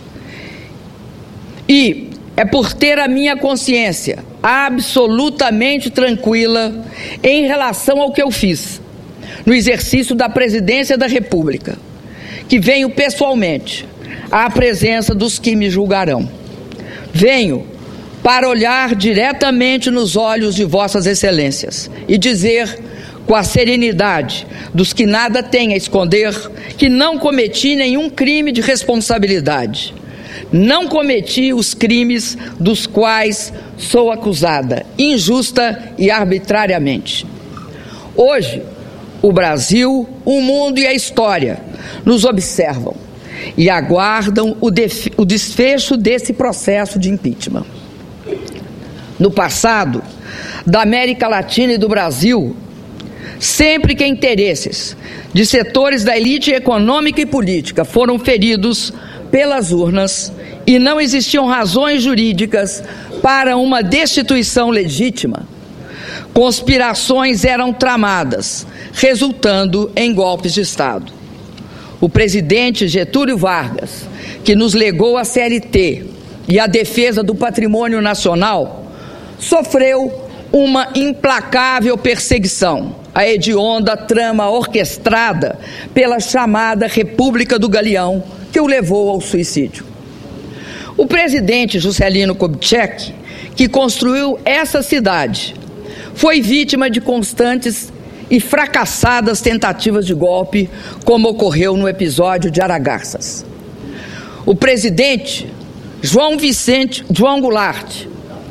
E é por ter a minha consciência absolutamente tranquila em relação ao que eu fiz no exercício da presidência da República, que venho pessoalmente à presença dos que me julgarão. Venho para olhar diretamente nos olhos de vossas excelências e dizer com a serenidade dos que nada têm a esconder que não cometi nenhum crime de responsabilidade. Não cometi os crimes dos quais sou acusada, injusta e arbitrariamente. Hoje, o Brasil, o mundo e a história nos observam e aguardam o, o desfecho desse processo de impeachment. No passado, da América Latina e do Brasil, sempre que interesses de setores da elite econômica e política foram feridos pelas urnas e não existiam razões jurídicas para uma destituição legítima, conspirações eram tramadas, resultando em golpes de Estado. O presidente Getúlio Vargas, que nos legou a C L T e a defesa do patrimônio nacional, sofreu uma implacável perseguição, a hedionda trama orquestrada pela chamada República do Galeão, que o levou ao suicídio. O presidente Juscelino Kubitschek, que construiu essa cidade, foi vítima de constantes e fracassadas tentativas de golpe, como ocorreu no episódio de Aragarças. O presidente João Vicente João Goulart,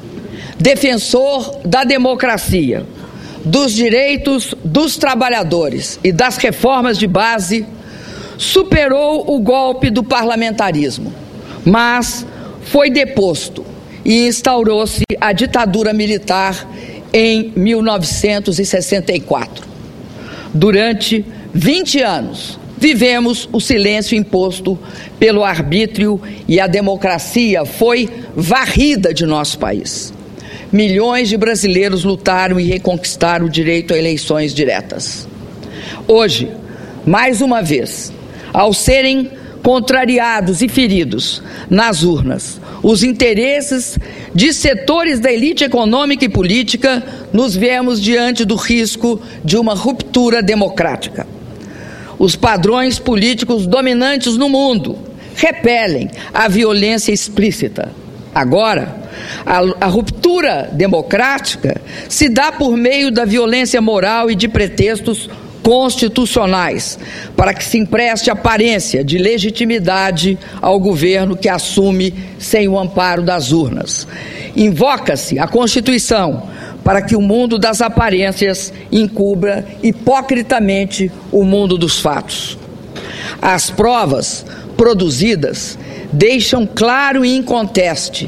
defensor da democracia, dos direitos dos trabalhadores e das reformas de base, superou o golpe do parlamentarismo, mas foi deposto e instaurou-se a ditadura militar em mil novecentos e sessenta e quatro. Durante vinte anos, vivemos o silêncio imposto pelo arbítrio e a democracia foi varrida de nosso país. Milhões de brasileiros lutaram e reconquistaram o direito a eleições diretas. Hoje, mais uma vez, ao serem contrariados e feridos nas urnas os interesses de setores da elite econômica e política, nos vemos diante do risco de uma ruptura democrática. Os padrões políticos dominantes no mundo repelem a violência explícita. Agora, a, a ruptura democrática se dá por meio da violência moral e de pretextos constitucionais, para que se empreste aparência de legitimidade ao governo que assume sem o amparo das urnas. Invoca-se a Constituição para que o mundo das aparências encubra hipocritamente o mundo dos fatos. As provas produzidas deixam claro e inconteste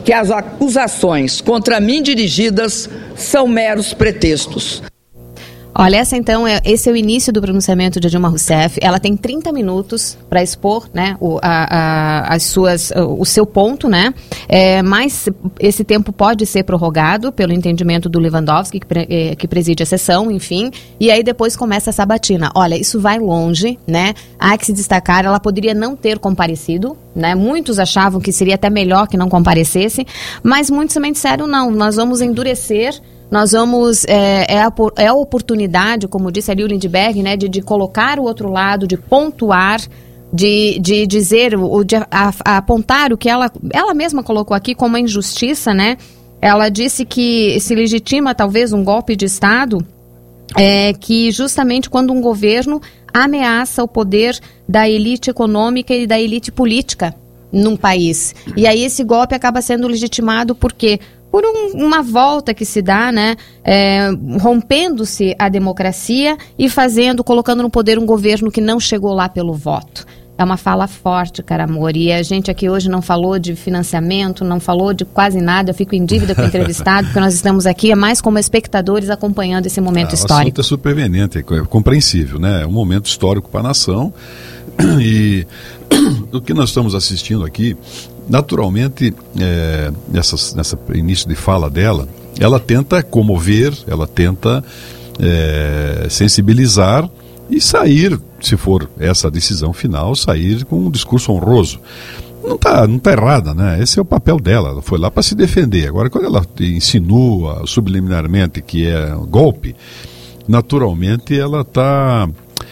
que as acusações contra mim dirigidas são meros pretextos.
Olha, essa então, é, esse é o início do pronunciamento de Dilma Rousseff. Ela tem trinta minutos para expor, né, o, a, a, as suas, o seu ponto, né, é, mas esse tempo pode ser prorrogado pelo entendimento do Lewandowski, que, pre, que preside a sessão, enfim, e aí depois começa a sabatina. Olha, isso vai longe, né, há que se destacar, ela poderia não ter comparecido, né, muitos achavam que seria até melhor que não comparecesse, mas muitos também disseram, não, nós vamos endurecer. Nós vamos, é, é, a, é a oportunidade, como disse ali o Lindbergh, né, de, de colocar o outro lado, de pontuar, de, de dizer, de a, a apontar o que ela, ela mesma colocou aqui como uma injustiça, né? Ela disse que se legitima talvez um golpe de Estado, é, que justamente quando um governo ameaça o poder da elite econômica e da elite política num país. E aí esse golpe acaba sendo legitimado por quê? Por um, uma volta que se dá, né, é, rompendo-se a democracia e fazendo, colocando no poder um governo que não chegou lá pelo voto. É uma fala forte, cara, amor. E a gente aqui hoje não falou de financiamento, não falou de quase nada. Eu fico em dívida com o entrevistado, porque nós estamos aqui é mais como espectadores acompanhando esse momento ah, histórico. O assunto
é superveniente, é compreensível, né? É um momento histórico para a nação. E o que nós estamos assistindo aqui, naturalmente, é, nessa, nessa início de fala dela, ela tenta comover, ela tenta é, sensibilizar e sair, se for essa a decisão final, sair com um discurso honroso. Não está não tá errada, né? Esse é o papel dela, ela foi lá para se defender. Agora, quando ela insinua subliminarmente que é um golpe, naturalmente ela está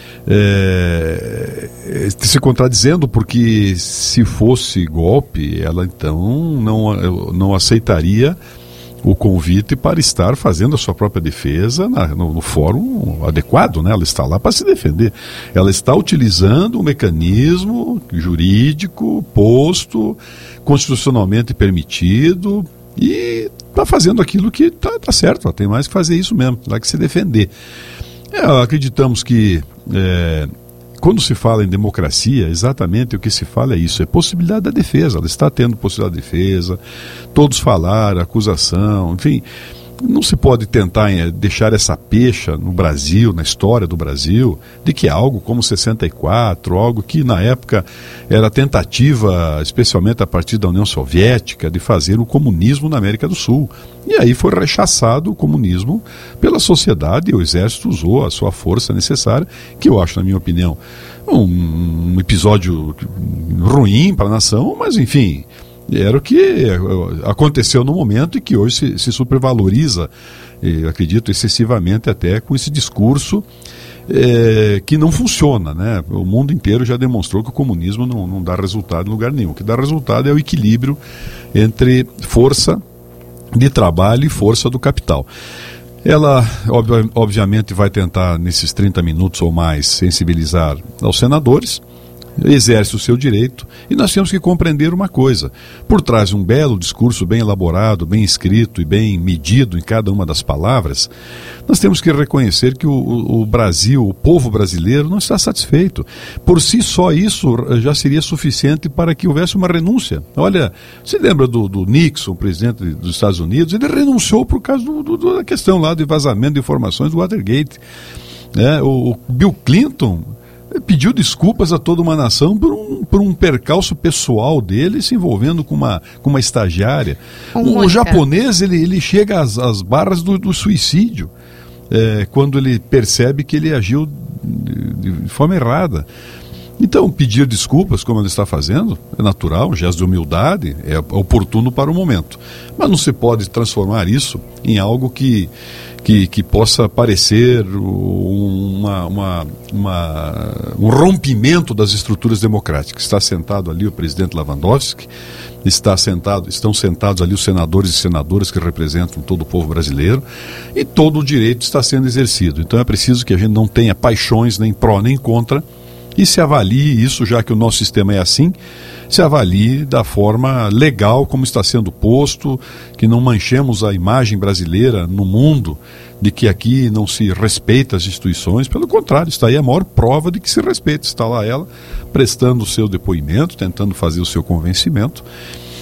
é, se contradizendo, porque se fosse golpe, ela então não, não aceitaria o convite para estar fazendo a sua própria defesa na, no, no fórum adequado, né? Ela está lá para se defender. Ela está utilizando um mecanismo jurídico posto, constitucionalmente permitido, e está fazendo aquilo que está tá certo. Ela tem mais que fazer isso mesmo, tem que se defender. É, acreditamos que é, quando se fala em democracia, exatamente o que se fala é isso, é possibilidade da defesa. Ela está tendo possibilidade de defesa, todos falaram, acusação, enfim. Não se pode tentar é, deixar essa pecha no Brasil, na história do Brasil, de que algo como sessenta e quatro, algo que na época era tentativa, especialmente a partir da União Soviética, de fazer o comunismo na América do Sul. E aí foi rechaçado o comunismo pela sociedade, e o exército usou a sua força necessária, que eu acho, na minha opinião, um, um episódio ruim para a nação, mas enfim, era o que aconteceu no momento e que hoje se, se supervaloriza, eu acredito, excessivamente até com esse discurso é, que não funciona, né? O mundo inteiro já demonstrou que o comunismo não, não dá resultado em lugar nenhum. O que dá resultado é o equilíbrio entre força de trabalho e força do capital. Ela, ob- obviamente, vai tentar, nesses trinta minutos ou mais, sensibilizar aos senadores, exerce o seu direito, e nós temos que compreender uma coisa: por trás de um belo discurso bem elaborado, bem escrito e bem medido em cada uma das palavras, nós temos que reconhecer que o, o Brasil, o povo brasileiro, não está satisfeito. Por si só isso já seria suficiente para que houvesse uma renúncia. Olha, você lembra do, do Nixon, presidente dos Estados Unidos? Ele renunciou por causa do, do, da questão lá do vazamento de informações do Watergate. É, o, o Bill Clinton pediu desculpas a toda uma nação por um, por um percalço pessoal dele se envolvendo com uma, com uma estagiária. O, o japonês, ele, ele chega às, às barras do, do suicídio, é, quando ele percebe que ele agiu de, de forma errada. Então, pedir desculpas, como ele está fazendo, é natural, um gesto de humildade, é oportuno para o momento. Mas não se pode transformar isso em algo que, que, que possa parecer uma, uma, uma, um rompimento das estruturas democráticas. Está sentado ali o presidente Lewandowski, está sentado, estão sentados ali os senadores e senadoras que representam todo o povo brasileiro, e todo o direito está sendo exercido. Então é preciso que a gente não tenha paixões nem pró nem contra, e se avalie isso, já que o nosso sistema é assim, se avalie da forma legal como está sendo posto, que não manchemos a imagem brasileira no mundo de que aqui não se respeita as instituições. Pelo contrário, está aí a maior prova de que se respeita. Está lá ela prestando o seu depoimento, tentando fazer o seu convencimento,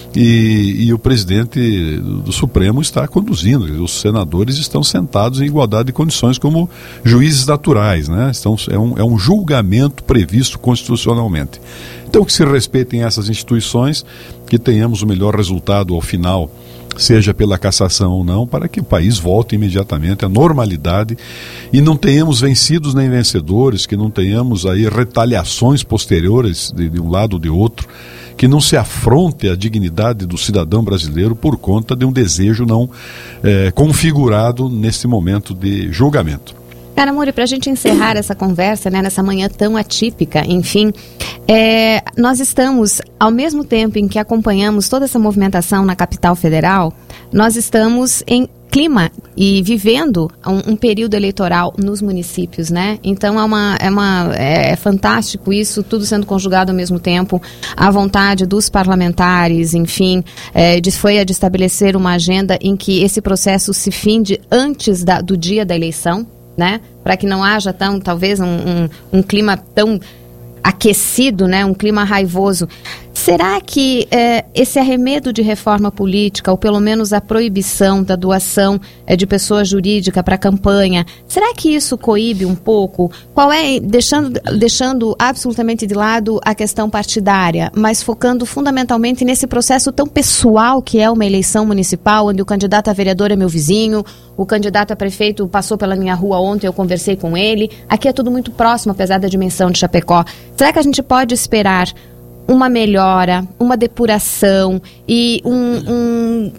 e, e o presidente do Supremo está conduzindo, os senadores estão sentados em igualdade de condições como juízes naturais, né? Estão, é, um, é um julgamento previsto constitucionalmente. Então, que se respeitem essas instituições, que tenhamos o melhor resultado ao final, seja pela cassação ou não, para que o país volte imediatamente à normalidade e não tenhamos vencidos nem vencedores, que não tenhamos aí retaliações posteriores de, de um lado ou de outro, que não se afronte a dignidade do cidadão brasileiro por conta de um desejo não é, configurado nesse momento de julgamento.
Cara, Muri, para a gente encerrar essa conversa, né, nessa manhã tão atípica, enfim, é, nós estamos, ao mesmo tempo em que acompanhamos toda essa movimentação na capital federal, nós estamos em clima e vivendo um, um período eleitoral nos municípios, né? Então é, uma, é, uma, é, é fantástico isso, tudo sendo conjugado ao mesmo tempo, a vontade dos parlamentares, enfim, é, de, foi a de estabelecer uma agenda em que esse processo se finde antes da, do dia da eleição, né? Para que não haja tão, talvez um, um, um clima tão aquecido, né? Um clima raivoso. Será que eh, esse arremedo de reforma política, ou pelo menos a proibição da doação eh, de pessoa jurídica para a campanha, será que isso coíbe um pouco? Qual é, deixando, deixando absolutamente de lado a questão partidária, mas focando fundamentalmente nesse processo tão pessoal que é uma eleição municipal, onde o candidato a vereador é meu vizinho, o candidato a prefeito passou pela minha rua ontem, eu conversei com ele, aqui é tudo muito próximo, apesar da dimensão de Chapecó. Será que a gente pode esperar uma melhora, uma depuração e um, um,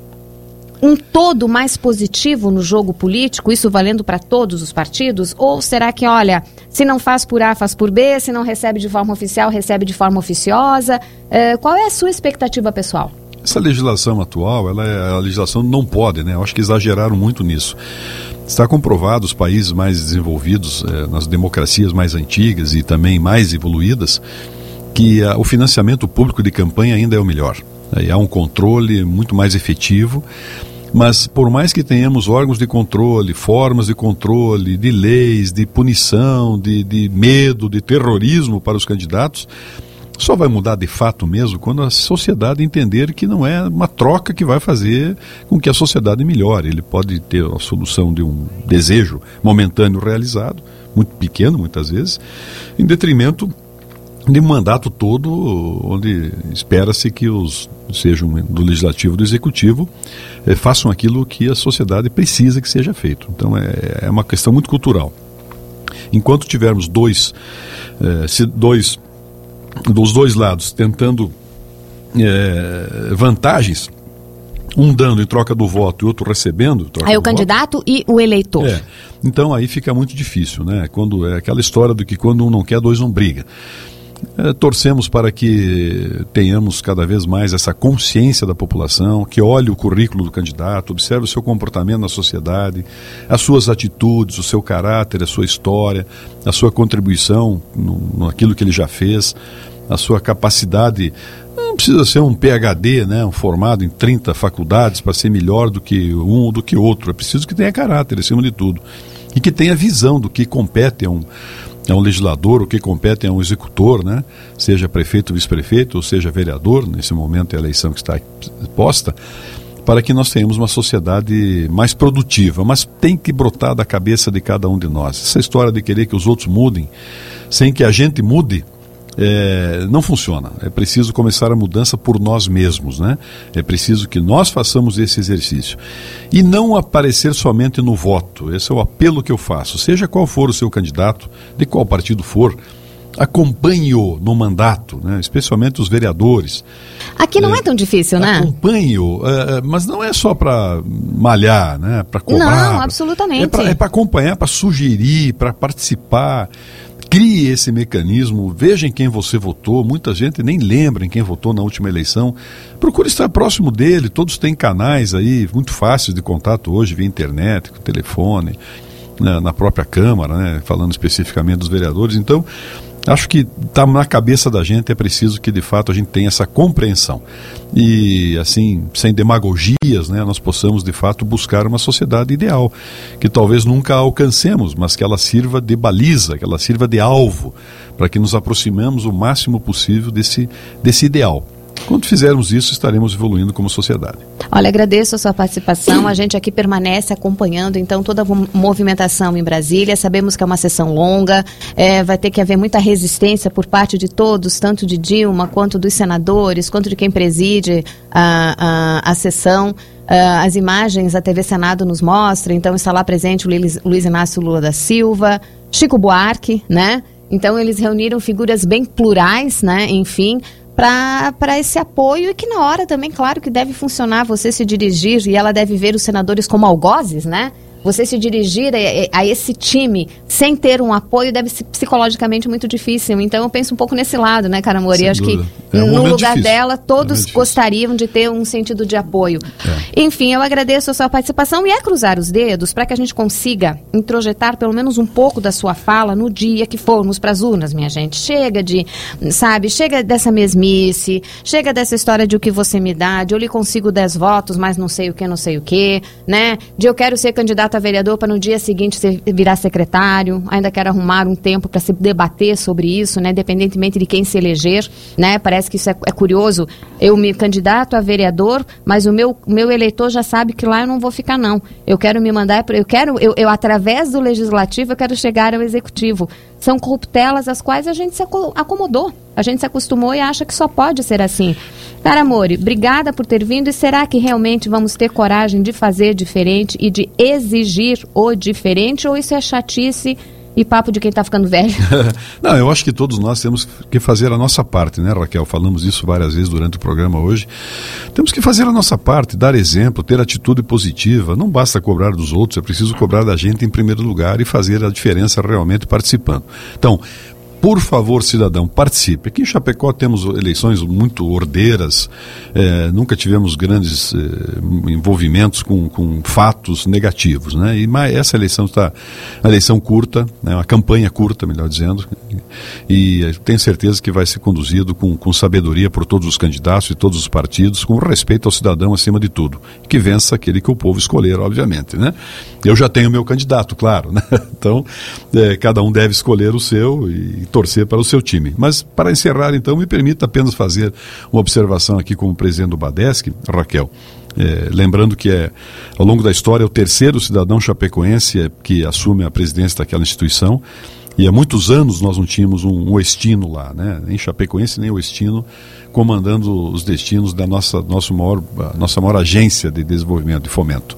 um todo mais positivo no jogo político, isso valendo para todos os partidos? Ou será que, olha, se não faz por A, faz por B, se não recebe de forma oficial, recebe de forma oficiosa? Uh, qual é a sua expectativa pessoal?
Essa legislação atual, ela é a legislação não pode, né? Eu acho que exageraram muito nisso. Está comprovado, os países mais desenvolvidos, eh, nas democracias mais antigas e também mais evoluídas, que a, o financiamento público de campanha ainda é o melhor. Aí há um controle muito mais efetivo, mas por mais que tenhamos órgãos de controle, formas de controle, de leis, de punição, de, de medo, de terrorismo para os candidatos, só vai mudar de fato mesmo quando a sociedade entender que não é uma troca que vai fazer com que a sociedade melhore. Ele pode ter a solução de um desejo momentâneo realizado, muito pequeno muitas vezes, em detrimento de um mandato todo onde espera-se que os, sejam do legislativo e do executivo, eh, façam aquilo que a sociedade precisa que seja feito. Então é, é uma questão muito cultural. Enquanto tivermos dois, eh, se dois dos dois lados tentando é, vantagens, um dando em troca do voto e outro recebendo em troca
aí
do
o candidato
voto,
e o eleitor.
É, então aí fica muito difícil, né? Quando, é aquela história do que quando um não quer, dois não briga. É, torcemos para que tenhamos cada vez mais essa consciência da população, que olhe o currículo do candidato, observe o seu comportamento na sociedade, as suas atitudes, o seu caráter, a sua história, a sua contribuição no, naquilo que ele já fez, a sua capacidade. Não precisa ser um P H D, né, um formado em trinta faculdades para ser melhor do que um ou do que outro. É preciso que tenha caráter, acima de tudo, e que tenha visão do que compete a um é um legislador, o que compete é um executor, né? Seja prefeito, vice-prefeito, ou seja vereador, nesse momento é a eleição que está posta, para que nós tenhamos uma sociedade mais produtiva, mas tem que brotar da cabeça de cada um de nós. Essa história de querer que os outros mudem, sem que a gente mude, É, não funciona. É preciso começar a mudança por nós mesmos, né? É preciso que nós façamos esse exercício e não aparecer somente no voto. Esse é o apelo que eu faço. Seja qual for o seu candidato, de qual partido for, acompanhe-o no mandato, né? Especialmente os vereadores.
Aqui não é, é tão difícil, né?
Acompanhe-o, é, mas não é só para malhar, né? Para cobrar.
Não, absolutamente.
É para acompanhar, para sugerir, para participar. Crie esse mecanismo, veja em quem você votou, muita gente nem lembra em quem votou na última eleição, procure estar próximo dele, todos têm canais aí muito fáceis de contato hoje, via internet, telefone, né, na própria Câmara, né, falando especificamente dos vereadores. Então, acho que está na cabeça da gente, é preciso que de fato a gente tenha essa compreensão e assim, sem demagogias, né, nós possamos de fato buscar uma sociedade ideal, que talvez nunca alcancemos, mas que ela sirva de baliza, que ela sirva de alvo, para que nos aproximemos o máximo possível desse, desse ideal. Quando fizermos isso, estaremos evoluindo como sociedade.
Olha, agradeço a sua participação. A gente aqui permanece acompanhando, então, toda a movimentação em Brasília. Sabemos que é uma sessão longa, é, vai ter que haver muita resistência por parte de todos, tanto de Dilma, quanto dos senadores, quanto de quem preside a, a, a sessão. Uh, as imagens a T V Senado nos mostra, então está lá presente o Luiz, Luiz Inácio Lula da Silva, Chico Buarque, né? Então eles reuniram figuras bem plurais, né? Enfim, para esse apoio e que na hora também, claro que deve funcionar você se dirigir e ela deve ver os senadores como algozes, né? Você se dirigir a, a esse time sem ter um apoio deve ser psicologicamente muito difícil. Então eu penso um pouco nesse lado, né, Cara Moura? Acho que é um no lugar difícil. dela todos é gostariam de ter um sentido de apoio. É. Enfim, eu agradeço a sua participação e é cruzar os dedos para que a gente consiga introjetar pelo menos um pouco da sua fala no dia que formos para as urnas, minha gente. Chega de, sabe, chega dessa mesmice, chega dessa história de o que você me dá, de eu lhe consigo dez votos, mas não sei o que, não sei o que, né? De eu quero ser candidato a vereador para no dia seguinte você virar secretário, ainda quero arrumar um tempo para se debater sobre isso, né, independentemente de quem se eleger, né, parece que isso é, é curioso, eu me candidato a vereador, mas o meu, meu eleitor já sabe que lá eu não vou ficar não, eu quero me mandar, eu quero, eu, eu através do legislativo eu quero chegar ao executivo, são corruptelas às quais a gente se acomodou, a gente se acostumou e acha que só pode ser assim. Cara Mori, obrigada por ter vindo e será que realmente vamos ter coragem de fazer diferente e de exigir o diferente ou isso é chatice e papo de quem está ficando velho?
Não, eu acho que todos nós temos que fazer a nossa parte, né, Raquel? Falamos isso várias vezes durante o programa hoje. Temos que fazer a nossa parte, dar exemplo, ter atitude positiva. Não basta cobrar dos outros, é preciso cobrar da gente em primeiro lugar e fazer a diferença realmente participando. Então, por favor, cidadão, participe. Aqui em Chapecó temos eleições muito ordeiras, é, nunca tivemos grandes é, envolvimentos com, com fatos negativos, né? E mas essa eleição está, uma eleição curta, né? Uma campanha curta, melhor dizendo, e tenho certeza que vai ser conduzido com, com sabedoria por todos os candidatos e todos os partidos, com respeito ao cidadão acima de tudo, que vença aquele que o povo escolher, obviamente, né? Eu já tenho meu candidato, claro, né? Então, é, cada um deve escolher o seu e torcer para o seu time. Mas, para encerrar, então, me permita apenas fazer uma observação aqui como presidente do Badesc, Raquel. É, lembrando que é, ao longo da história, é o terceiro cidadão chapecoense é, que assume a presidência daquela instituição. E há muitos anos nós não tínhamos um oestino lá, né? Nem chapecoense, nem oestino, comandando os destinos da nossa, nosso maior, nossa maior agência de desenvolvimento e fomento.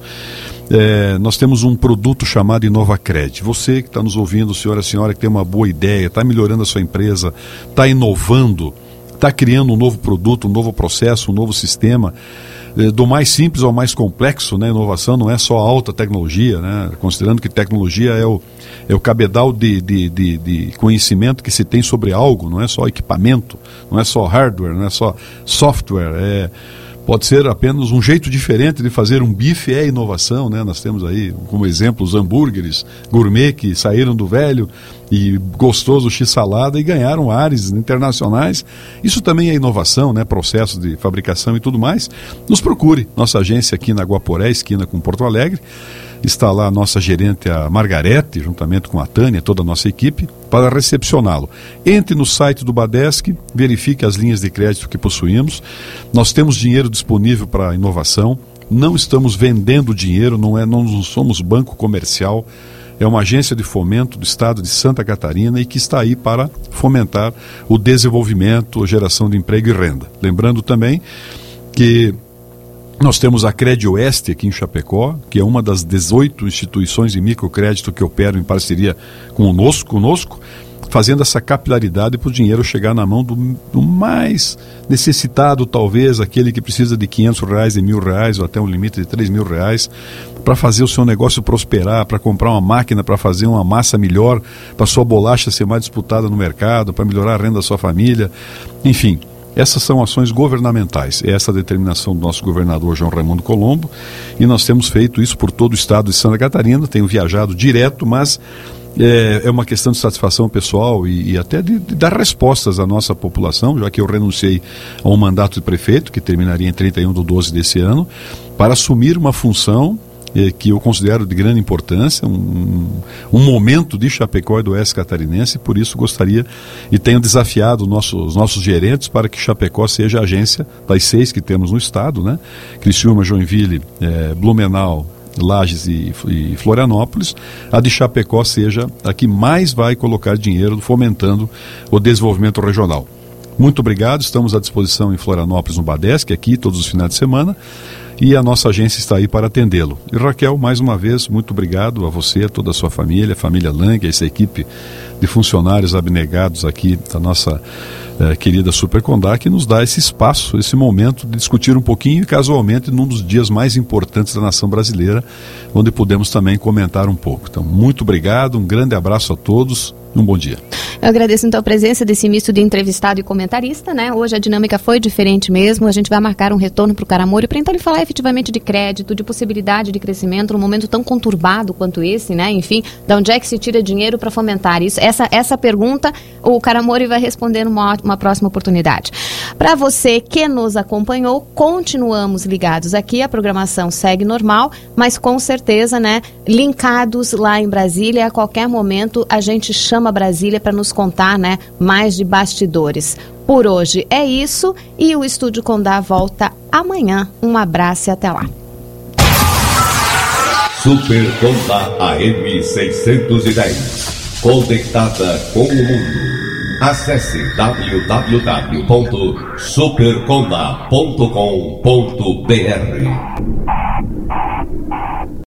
É, nós temos um produto chamado InovaCred. Você que está nos ouvindo, senhora e senhora, que tem uma boa ideia, está melhorando a sua empresa, está inovando, está criando um novo produto, um novo processo, um novo sistema, é, do mais simples ao mais complexo, né? Inovação não é só alta tecnologia, né? Considerando que tecnologia é o, é o cabedal de, de, de, de conhecimento que se tem sobre algo, não é só equipamento, não é só hardware, não é só software, é... Pode ser apenas um jeito diferente de fazer um bife, é inovação, né? Nós temos aí como exemplo os hambúrgueres gourmet que saíram do velho e gostoso x-salada e ganharam ares internacionais. Isso também é inovação, né? Processo de fabricação e tudo mais. Nos procure, nossa agência aqui na Guaporé, esquina com Porto Alegre. Está lá a nossa gerente, a Margarete, juntamente com a Tânia, toda a nossa equipe, para recepcioná-lo. Entre no site do Badesc, verifique as linhas de crédito que possuímos. Nós temos dinheiro disponível para inovação, não estamos vendendo dinheiro, não, é, não somos banco comercial, é uma agência de fomento do estado de Santa Catarina e que está aí para fomentar o desenvolvimento, a geração de emprego e renda. Lembrando também que nós temos a Cred Oeste aqui em Chapecó, que é uma das dezoito instituições de microcrédito que operam em parceria conosco, conosco fazendo essa capilaridade para o dinheiro chegar na mão do, do mais necessitado, talvez, aquele que precisa de quinhentos reais, de mil reais, ou até um limite de três mil reais, para fazer o seu negócio prosperar, para comprar uma máquina, para fazer uma massa melhor, para sua bolacha ser mais disputada no mercado, para melhorar a renda da sua família, enfim. Essas são ações governamentais, é essa a determinação do nosso governador João Raimundo Colombo, e nós temos feito isso por todo o estado de Santa Catarina, tenho viajado direto, mas é, é uma questão de satisfação pessoal e, e até de, de dar respostas à nossa população, já que eu renunciei a um mandato de prefeito, que terminaria em trinta e um de doze desse ano, para assumir uma função eh, que eu considero de grande importância, um, um momento de Chapecó e do Oeste Catarinense, e por isso gostaria e tenho desafiado nosso, os nossos gerentes para que Chapecó seja a agência das seis que temos no estado, né? Criciúma, Joinville, eh, Blumenau, Lages e, e Florianópolis, a de Chapecó seja a que mais vai colocar dinheiro fomentando o desenvolvimento regional. Muito obrigado, estamos à disposição em Florianópolis, no Badesc, aqui todos os finais de semana, e a nossa agência está aí para atendê-lo. E Raquel, mais uma vez, muito obrigado a você, a toda a sua família, a família Lang, essa equipe de funcionários abnegados aqui da nossa eh, querida Supercondá, que nos dá esse espaço, esse momento de discutir um pouquinho, e casualmente num dos dias mais importantes da nação brasileira, onde podemos também comentar um pouco. Então, muito obrigado, um grande abraço a todos, um bom dia.
Eu agradeço então a presença desse misto de entrevistado e comentarista, né? Hoje a dinâmica foi diferente mesmo, a gente vai marcar um retorno para o Caramori para então ele falar efetivamente de crédito, de possibilidade de crescimento num momento tão conturbado quanto esse, né? Enfim, de onde é que se tira dinheiro para fomentar isso? Essa, essa pergunta o Caramori vai responder numa uma próxima oportunidade. Para você que nos acompanhou, continuamos ligados aqui, a programação segue normal, mas com certeza, né, linkados lá em Brasília, a qualquer momento a gente chama Brasília para nos contar, né, mais de bastidores. Por hoje é isso e o Estúdio Condá volta amanhã. Um abraço e até lá.
Super Condá A M seiscentos e dez, conectada com o mundo. Acesse w w w ponto supercondá ponto com ponto b r.